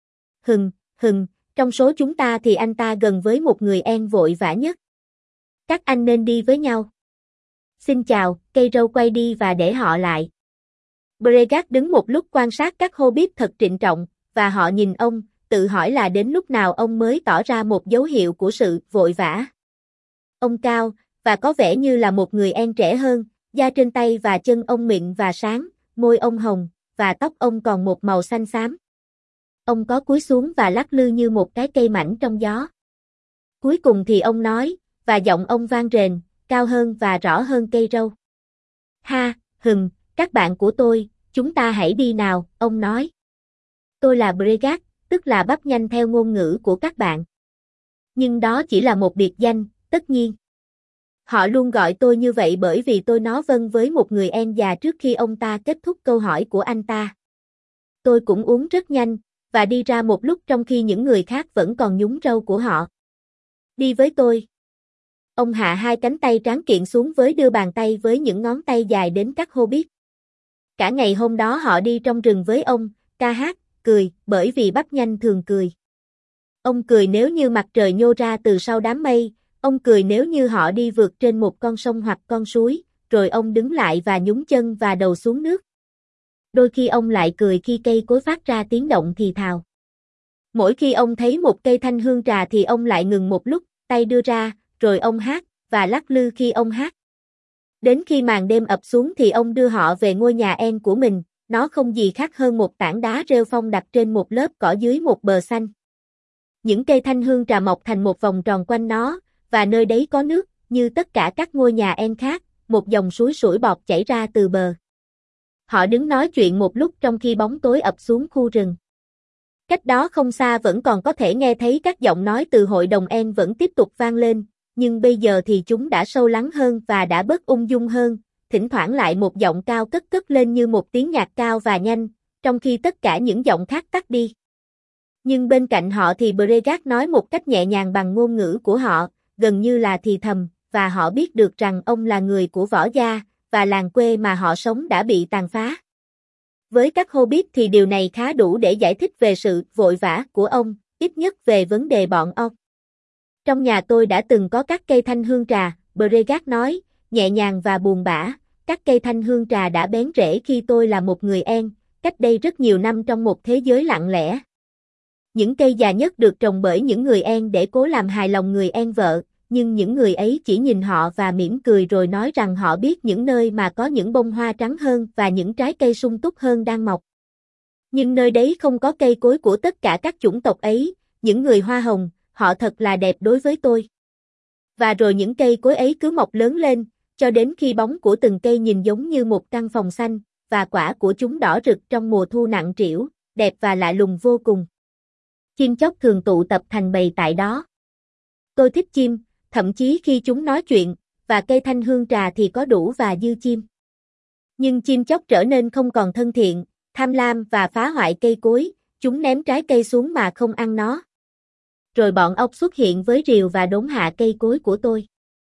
Trong số chúng ta thì anh ta gần với một người En vội vã nhất. Các anh nên đi với nhau. Xin chào, cây râu quay đi và để họ lại. Bregard đứng một lúc quan sát các Hobbit thật trịnh trọng, và họ nhìn ông, tự hỏi là đến lúc nào ông mới tỏ ra một dấu hiệu của sự vội vã. Ông cao, và có vẻ như là một người En trẻ hơn, da trên tay và chân ông mịn và sáng, môi ông hồng, và tóc ông còn một màu xanh xám. Ông có cúi xuống và lắc lư như một cái cây mảnh trong gió. Cuối cùng thì ông nói, và giọng ông vang rền, cao hơn và rõ hơn cây râu. Các bạn của tôi, chúng ta hãy đi nào, ông nói. Tôi là Bregard, tức là bắp nhanh theo ngôn ngữ của các bạn. Nhưng đó chỉ là một biệt danh, tất nhiên. Họ luôn gọi tôi như vậy bởi vì tôi nói vâng với một người En già trước khi ông ta kết thúc câu hỏi của anh ta. Tôi cũng uống rất nhanh, và đi ra một lúc trong khi những người khác vẫn còn nhúng râu của họ. Đi với tôi. Ông hạ hai cánh tay tráng kiện xuống với đưa bàn tay với những ngón tay dài đến các Hobbit. Cả ngày hôm đó họ đi trong rừng với ông, ca hát, cười, bởi vì bắp nhanh thường cười. Ông cười nếu như mặt trời nhô ra từ sau đám mây, ông cười nếu như họ đi vượt trên một con sông hoặc con suối, rồi ông đứng lại và nhúng chân và đầu xuống nước. Đôi khi ông lại cười khi cây cối phát ra tiếng động thì thào. Mỗi khi ông thấy một cây thanh hương trà thì ông lại ngừng một lúc, tay đưa ra, rồi ông hát, và lắc lư khi ông hát. Đến khi màn đêm ập xuống thì ông đưa họ về ngôi nhà En của mình, nó không gì khác hơn một tảng đá rêu phong đặt trên một lớp cỏ dưới một bờ xanh. Những cây thanh hương trà mọc thành một vòng tròn quanh nó, và nơi đấy có nước, như tất cả các ngôi nhà En khác, một dòng suối sủi bọt chảy ra từ bờ. Họ đứng nói chuyện một lúc trong khi bóng tối ập xuống khu rừng. Cách đó không xa vẫn còn có thể nghe thấy các giọng nói từ hội đồng En vẫn tiếp tục vang lên, nhưng bây giờ thì chúng đã sâu lắng hơn và đã bớt ung dung hơn, thỉnh thoảng lại một giọng cao cất lên như một tiếng nhạc cao và nhanh, trong khi tất cả những giọng khác tắt đi. Nhưng bên cạnh họ thì Bregard nói một cách nhẹ nhàng bằng ngôn ngữ của họ, gần như là thì thầm, và họ biết được rằng ông là người của võ gia, và làng quê mà họ sống đã bị tàn phá. Với các Hobbit thì điều này khá đủ để giải thích về sự vội vã của ông, ít nhất về vấn đề bọn ông. Trong nhà tôi đã từng có các cây thanh hương trà, Bregard nói, nhẹ nhàng và buồn bã, các cây thanh hương trà đã bén rễ khi tôi là một người En, cách đây rất nhiều năm trong một thế giới lặng lẽ. Những cây già nhất được trồng bởi những người En để cố làm hài lòng người En vợ, nhưng những người ấy chỉ nhìn họ và mỉm cười rồi nói rằng họ biết những nơi mà có những bông hoa trắng hơn và những trái cây sung túc hơn đang mọc. Nhưng nơi đấy không có cây cối của tất cả các chủng tộc ấy, những người hoa hồng, họ thật là đẹp đối với tôi. Và rồi những cây cối ấy cứ mọc lớn lên, cho đến khi bóng của từng cây nhìn giống như một căn phòng xanh, và quả của chúng đỏ rực trong mùa thu nặng trĩu, đẹp và lạ lùng vô cùng. Chim chóc thường tụ tập thành bầy tại đó. Tôi thích chim, thậm chí khi chúng nói chuyện, và cây thanh hương trà thì có đủ và dư chim. Nhưng chim chóc trở nên không còn thân thiện, tham lam và phá hoại cây cối, chúng ném trái cây xuống mà không ăn nó. Rồi bọn ốc xuất hiện với rìu và đốn hạ cây cối của tôi.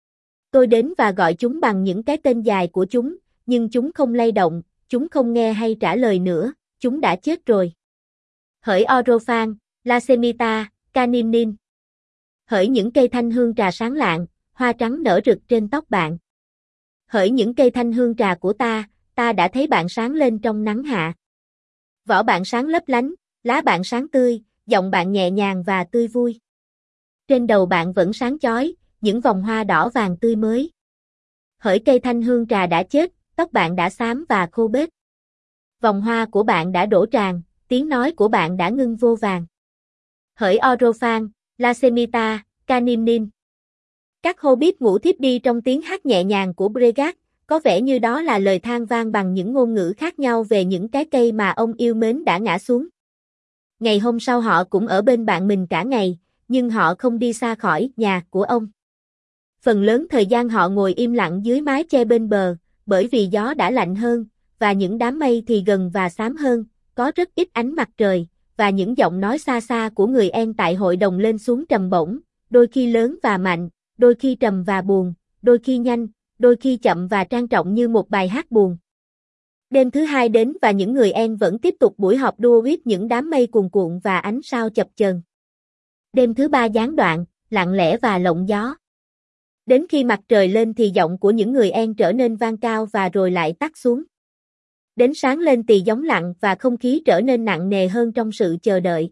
Tôi đến và gọi chúng bằng những cái tên dài của chúng, nhưng chúng không lay động, chúng không nghe hay trả lời nữa, chúng đã chết rồi. Hỡi Orofan, Lasemita, Canimnin. Hỡi những cây thanh hương trà sáng lạng, hoa trắng nở rực trên tóc bạn. Hỡi những cây thanh hương trà của ta đã thấy bạn sáng lên trong nắng hạ. Vỏ bạn sáng lấp lánh, lá bạn sáng tươi, giọng bạn nhẹ nhàng và tươi vui. Trên đầu bạn vẫn sáng chói, những vòng hoa đỏ vàng tươi mới. Hỡi cây thanh hương trà đã chết, tóc bạn đã xám và khô bết. Vòng hoa của bạn đã đổ tràn, tiếng nói của bạn đã ngưng vô vàng. Hỡi Orofan, Lasemita, Canimnin. Các Hobbit ngủ thiếp đi trong tiếng hát nhẹ nhàng của Bregard, có vẻ như đó là lời than vang bằng những ngôn ngữ khác nhau về những cái cây mà ông yêu mến đã ngã xuống. Ngày hôm sau họ cũng ở bên bạn mình cả ngày, nhưng họ không đi xa khỏi nhà của ông. Phần lớn thời gian họ ngồi im lặng dưới mái che bên bờ, bởi vì gió đã lạnh hơn, và những đám mây thì gần và xám hơn, có rất ít ánh mặt trời, và những giọng nói xa xa của người En tại hội đồng lên xuống trầm bổng, đôi khi lớn và mạnh, đôi khi trầm và buồn, đôi khi nhanh, đôi khi chậm và trang trọng như một bài hát buồn. Đêm thứ hai đến và những người En vẫn tiếp tục buổi họp đua with những đám mây cuồn cuộn và ánh sao chập chờn. Đêm thứ ba gián đoạn, lặng lẽ và lộng gió. Đến khi mặt trời lên thì giọng của những người En trở nên vang cao và rồi lại tắt xuống. Đến sáng lên thì gió lặng và không khí trở nên nặng nề hơn trong sự chờ đợi.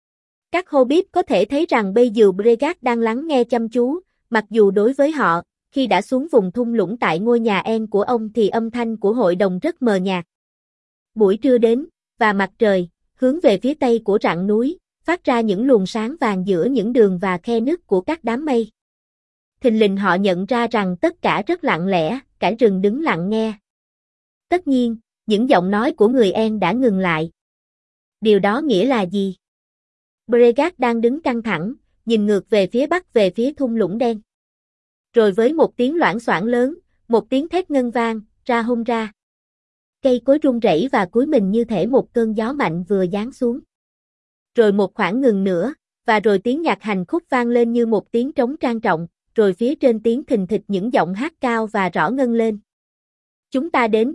Các Hobbit có thể thấy rằng bây giờ Bregard đang lắng nghe chăm chú, mặc dù đối với họ, khi đã xuống vùng thung lũng tại ngôi nhà En của ông thì âm thanh của hội đồng rất mờ nhạt. Buổi trưa đến, và mặt trời, hướng về phía tây của rặng núi, phát ra những luồng sáng vàng giữa những đường và khe nứt của các đám mây. Thình lình họ nhận ra rằng tất cả rất lặng lẽ, cả rừng đứng lặng nghe. Tất nhiên, những giọng nói của người En đã ngừng lại. Điều đó nghĩa là gì? Bregard đang đứng căng thẳng, nhìn ngược về phía bắc về phía thung lũng đen. Rồi với một tiếng loảng xoảng lớn, một tiếng thét ngân vang, ra hông ra. Cây cối rung rẩy và cúi mình như thể một cơn gió mạnh vừa giáng xuống. Rồi một khoảng ngừng nữa, và rồi tiếng nhạc hành khúc vang lên như một tiếng trống trang trọng, rồi phía trên tiếng thình thịch những giọng hát cao và rõ ngân lên. Chúng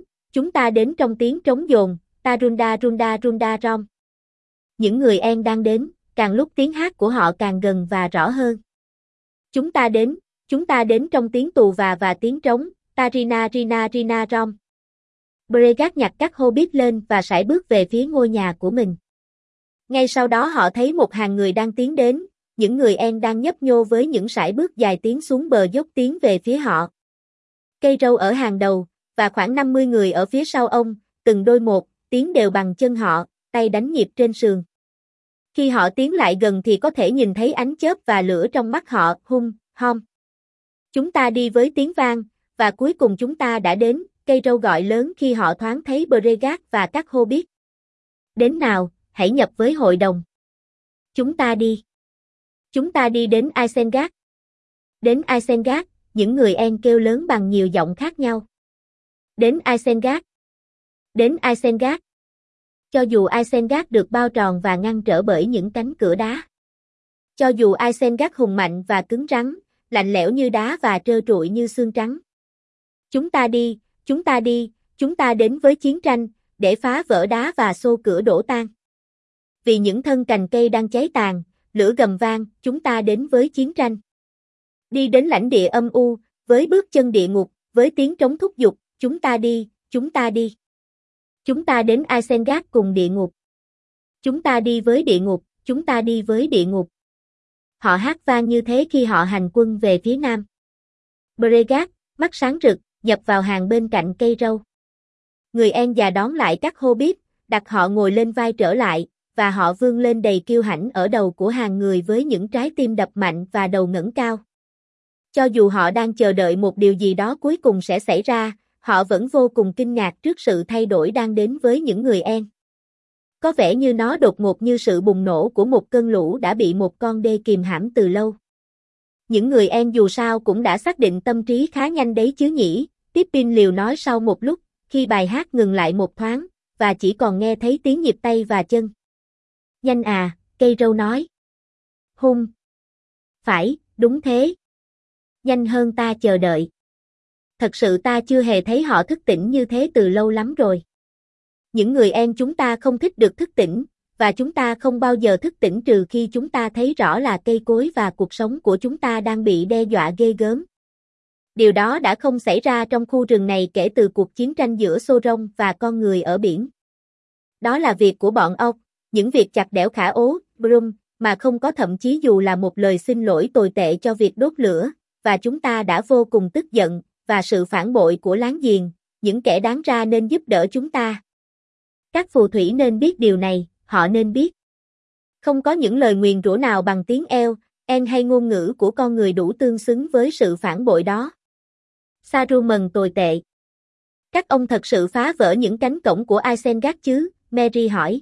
ta đến trong tiếng trống dồn, Tarunda Runda Runda Rom. Những người En đang đến, càng lúc tiếng hát của họ càng gần và rõ hơn. Chúng ta đến trong tiếng tù và tiếng trống, Tarina Rina Rina Rom. Bregard nhặt các Hobbit lên và sải bước về phía ngôi nhà của mình. Ngay sau đó họ thấy một hàng người đang tiến đến, những người En đang nhấp nhô với những sải bước dài tiến xuống bờ dốc tiến về phía họ. Cây râu ở hàng đầu, và khoảng 50 người ở phía sau ông, từng đôi một, tiến đều bằng chân họ, tay đánh nhịp trên sườn. Khi họ tiến lại gần thì có thể nhìn thấy ánh chớp và lửa trong mắt họ, hom. Chúng ta đi với tiếng vang, và cuối cùng chúng ta đã đến, cây râu gọi lớn khi họ thoáng thấy Bregard và các Hobbit. Đến nào, hãy nhập với hội đồng. Chúng ta đi. Chúng ta đi đến Isengard. Đến Isengard, những người En kêu lớn bằng nhiều giọng khác nhau. Đến Isengard. Đến Isengard. Cho dù Isengard được bao tròn và ngăn trở bởi những cánh cửa đá. Cho dù Isengard hùng mạnh và cứng rắn, lạnh lẽo như đá và trơ trụi như xương trắng. Chúng ta đi, chúng ta đi, chúng ta đến với chiến tranh, để phá vỡ đá và xô cửa đổ tan. Vì những thân cành cây đang cháy tàn, lửa gầm vang, chúng ta đến với chiến tranh. Đi đến lãnh địa âm u, với bước chân địa ngục, với tiếng trống thúc giục, chúng ta đi, chúng ta đi. Chúng ta đến Isengard cùng địa ngục. Chúng ta đi với địa ngục, chúng ta đi với địa ngục. Họ hát vang như thế khi họ hành quân về phía nam. Bregard, mắt sáng rực, nhập vào hàng bên cạnh cây râu. Người En già đón lại các Hobbit, đặt họ ngồi lên vai trở lại, và họ vươn lên đầy kiêu hãnh ở đầu của hàng người với những trái tim đập mạnh và đầu ngẩng cao. Cho dù họ đang chờ đợi một điều gì đó cuối cùng sẽ xảy ra, họ vẫn vô cùng kinh ngạc trước sự thay đổi đang đến với những người En. Có vẻ như nó đột ngột như sự bùng nổ của một cơn lũ đã bị một con đê kìm hãm từ lâu. Những người En dù sao cũng đã xác định tâm trí khá nhanh đấy chứ nhỉ, Pippin liều nói sau một lúc, khi bài hát ngừng lại một thoáng, và chỉ còn nghe thấy tiếng nhịp tay và chân. Nhanh à, cây râu nói. Phải, đúng thế. Nhanh hơn ta chờ đợi. Thật sự ta chưa hề thấy họ thức tỉnh như thế từ lâu lắm rồi. Những người En chúng ta không thích được thức tỉnh, và chúng ta không bao giờ thức tỉnh trừ khi chúng ta thấy rõ là cây cối và cuộc sống của chúng ta đang bị đe dọa ghê gớm. Điều đó đã không xảy ra trong khu rừng này kể từ cuộc chiến tranh giữa Sauron và con người ở biển. Đó là việc của bọn ốc, những việc chặt đẽo khả ố, Brum, mà không có thậm chí dù là một lời xin lỗi tồi tệ cho việc đốt lửa, và chúng ta đã vô cùng tức giận, và sự phản bội của láng giềng, những kẻ đáng ra nên giúp đỡ chúng ta. Các phù thủy nên biết điều này, họ nên biết. Không có những lời nguyền rủa nào bằng tiếng En hay ngôn ngữ của con người đủ tương xứng với sự phản bội đó. Saruman tồi tệ. Các ông thật sự phá vỡ những cánh cổng của Isengard chứ? Merry hỏi.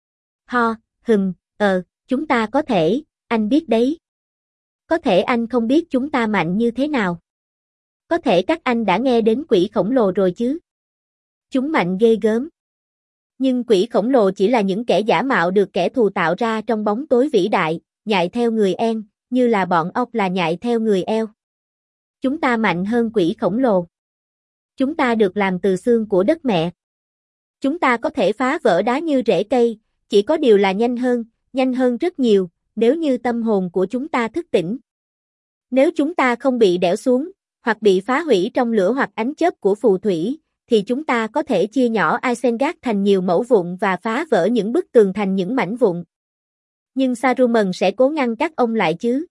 Chúng ta có thể, anh biết đấy. Có thể anh không biết chúng ta mạnh như thế nào. Có thể các anh đã nghe đến quỷ khổng lồ rồi chứ? Chúng mạnh ghê gớm. Nhưng quỷ khổng lồ chỉ là những kẻ giả mạo được kẻ thù tạo ra trong bóng tối vĩ đại, nhại theo người En, như là bọn ốc là nhại theo người eo. Chúng ta mạnh hơn quỷ khổng lồ. Chúng ta được làm từ xương của đất mẹ. Chúng ta có thể phá vỡ đá như rễ cây, chỉ có điều là nhanh hơn rất nhiều, nếu như tâm hồn của chúng ta thức tỉnh. Nếu chúng ta không bị đẽo xuống, hoặc bị phá hủy trong lửa hoặc ánh chớp của phù thủy, thì chúng ta có thể chia nhỏ Isengard thành nhiều mẩu vụn và phá vỡ những bức tường thành những mảnh vụn. Nhưng Saruman sẽ cố ngăn các ông lại chứ?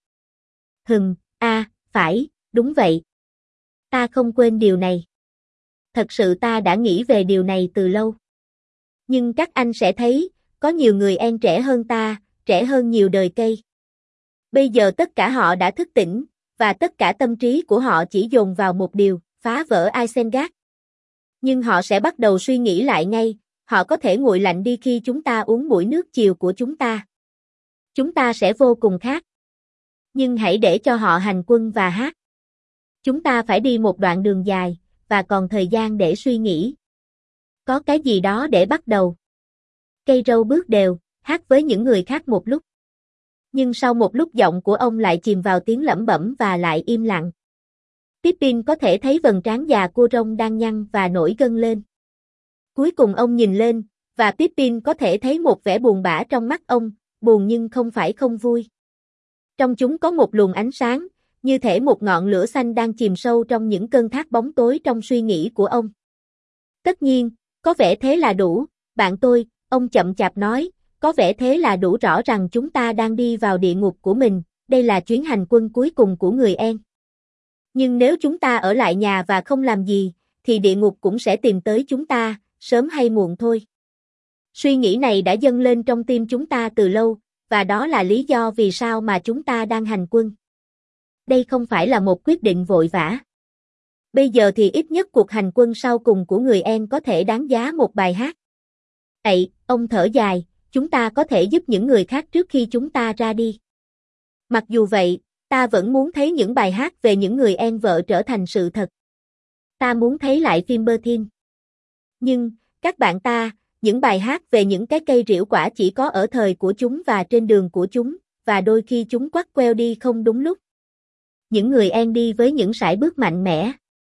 Phải, đúng vậy. Ta không quên điều này. Thật sự ta đã nghĩ về điều này từ lâu. Nhưng các anh sẽ thấy, có nhiều người En trẻ hơn ta, trẻ hơn nhiều đời cây. Bây giờ tất cả họ đã thức tỉnh, và tất cả tâm trí của họ chỉ dồn vào một điều, phá vỡ Isengard. Nhưng họ sẽ bắt đầu suy nghĩ lại ngay, họ có thể nguội lạnh đi khi chúng ta uống muỗng nước chiều của chúng ta. Chúng ta sẽ vô cùng khác. Nhưng hãy để cho họ hành quân và hát. Chúng ta phải đi một đoạn đường dài, và còn thời gian để suy nghĩ. Có cái gì đó để bắt đầu. Cây râu bước đều, hát với những người khác một lúc. Nhưng sau một lúc giọng của ông lại chìm vào tiếng lẩm bẩm và lại im lặng. Pippin có thể thấy vầng trán già của rông đang nhăn và nổi gân lên. Cuối cùng ông nhìn lên, và Pippin có thể thấy một vẻ buồn bã trong mắt ông, buồn nhưng không phải không vui. Trong chúng có một luồng ánh sáng, như thể một ngọn lửa xanh đang chìm sâu trong những cơn thác bóng tối trong suy nghĩ của ông. Tất nhiên, có vẻ thế là đủ, bạn tôi, ông chậm chạp nói, có vẻ thế là đủ rõ rằng chúng ta đang đi vào địa ngục của mình, đây là chuyến hành quân cuối cùng của người En. Nhưng nếu chúng ta ở lại nhà và không làm gì, thì địa ngục cũng sẽ tìm tới chúng ta, sớm hay muộn thôi. Suy nghĩ này đã dâng lên trong tim chúng ta từ lâu, và đó là lý do vì sao mà chúng ta đang hành quân. Đây không phải là một quyết định vội vã. Bây giờ thì ít nhất cuộc hành quân sau cùng của người En có thể đáng giá một bài hát. Ậy, ông thở dài, chúng ta có thể giúp những người khác trước khi chúng ta ra đi. Mặc dù vậy, ta vẫn muốn thấy những bài hát về những người En vợ trở thành sự thật. Ta muốn thấy lại phim Bertin. Nhưng, các bạn ta, những bài hát về những cái cây rỉu quả chỉ có ở thời của chúng và trên đường của chúng, và đôi khi chúng quắt queo đi không đúng lúc. Những người En đi với những sải bước mạnh mẽ.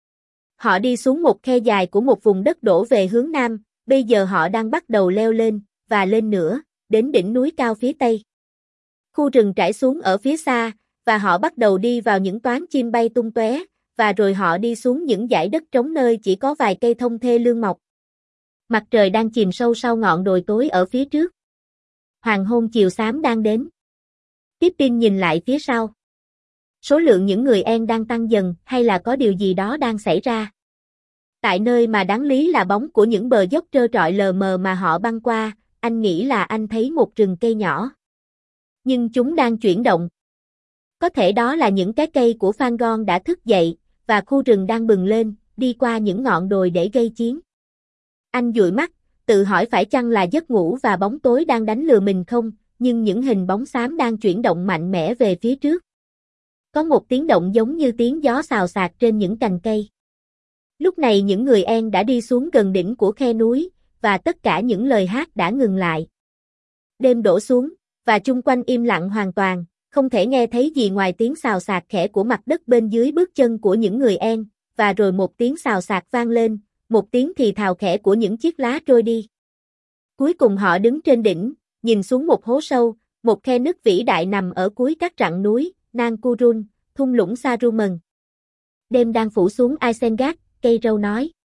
Họ đi xuống một khe dài của một vùng đất đổ về hướng nam, bây giờ họ đang bắt đầu leo lên, và lên nữa, đến đỉnh núi cao phía tây. Khu rừng trải xuống ở phía xa, và họ bắt đầu đi vào những toán chim bay tung tóe, và rồi họ đi xuống những dải đất trống nơi chỉ có vài cây thông thê lương mọc. Mặt trời đang chìm sâu sau ngọn đồi tối ở phía trước. Hoàng hôn chiều xám đang đến. Pippin nhìn lại phía sau. Số lượng những người En đang tăng dần, hay là có điều gì đó đang xảy ra? Tại nơi mà đáng lý là bóng của những bờ dốc trơ trọi lờ mờ mà họ băng qua, anh nghĩ là anh thấy một rừng cây nhỏ. Nhưng chúng đang chuyển động. Có thể đó là những cái cây của Fangon đã thức dậy, và khu rừng đang bừng lên, đi qua những ngọn đồi để gây chiến. Anh dụi mắt, tự hỏi phải chăng là giấc ngủ và bóng tối đang đánh lừa mình không, nhưng những hình bóng xám đang chuyển động mạnh mẽ về phía trước. Có một tiếng động giống như tiếng gió xào xạc trên những cành cây. Lúc này những người En đã đi xuống gần đỉnh của khe núi, và tất cả những lời hát đã ngừng lại. Đêm đổ xuống, và chung quanh im lặng hoàn toàn, không thể nghe thấy gì ngoài tiếng xào xạc khẽ của mặt đất bên dưới bước chân của những người En, và rồi một tiếng xào xạc vang lên, một tiếng thì thào khẽ của những chiếc lá trôi đi. Cuối cùng họ đứng trên đỉnh, nhìn xuống một hố sâu, một khe nứt vĩ đại nằm ở cuối các rặng núi, Nang Kurun, thung lũng Saruman. Đêm đang phủ xuống Isengard, cây râu nói.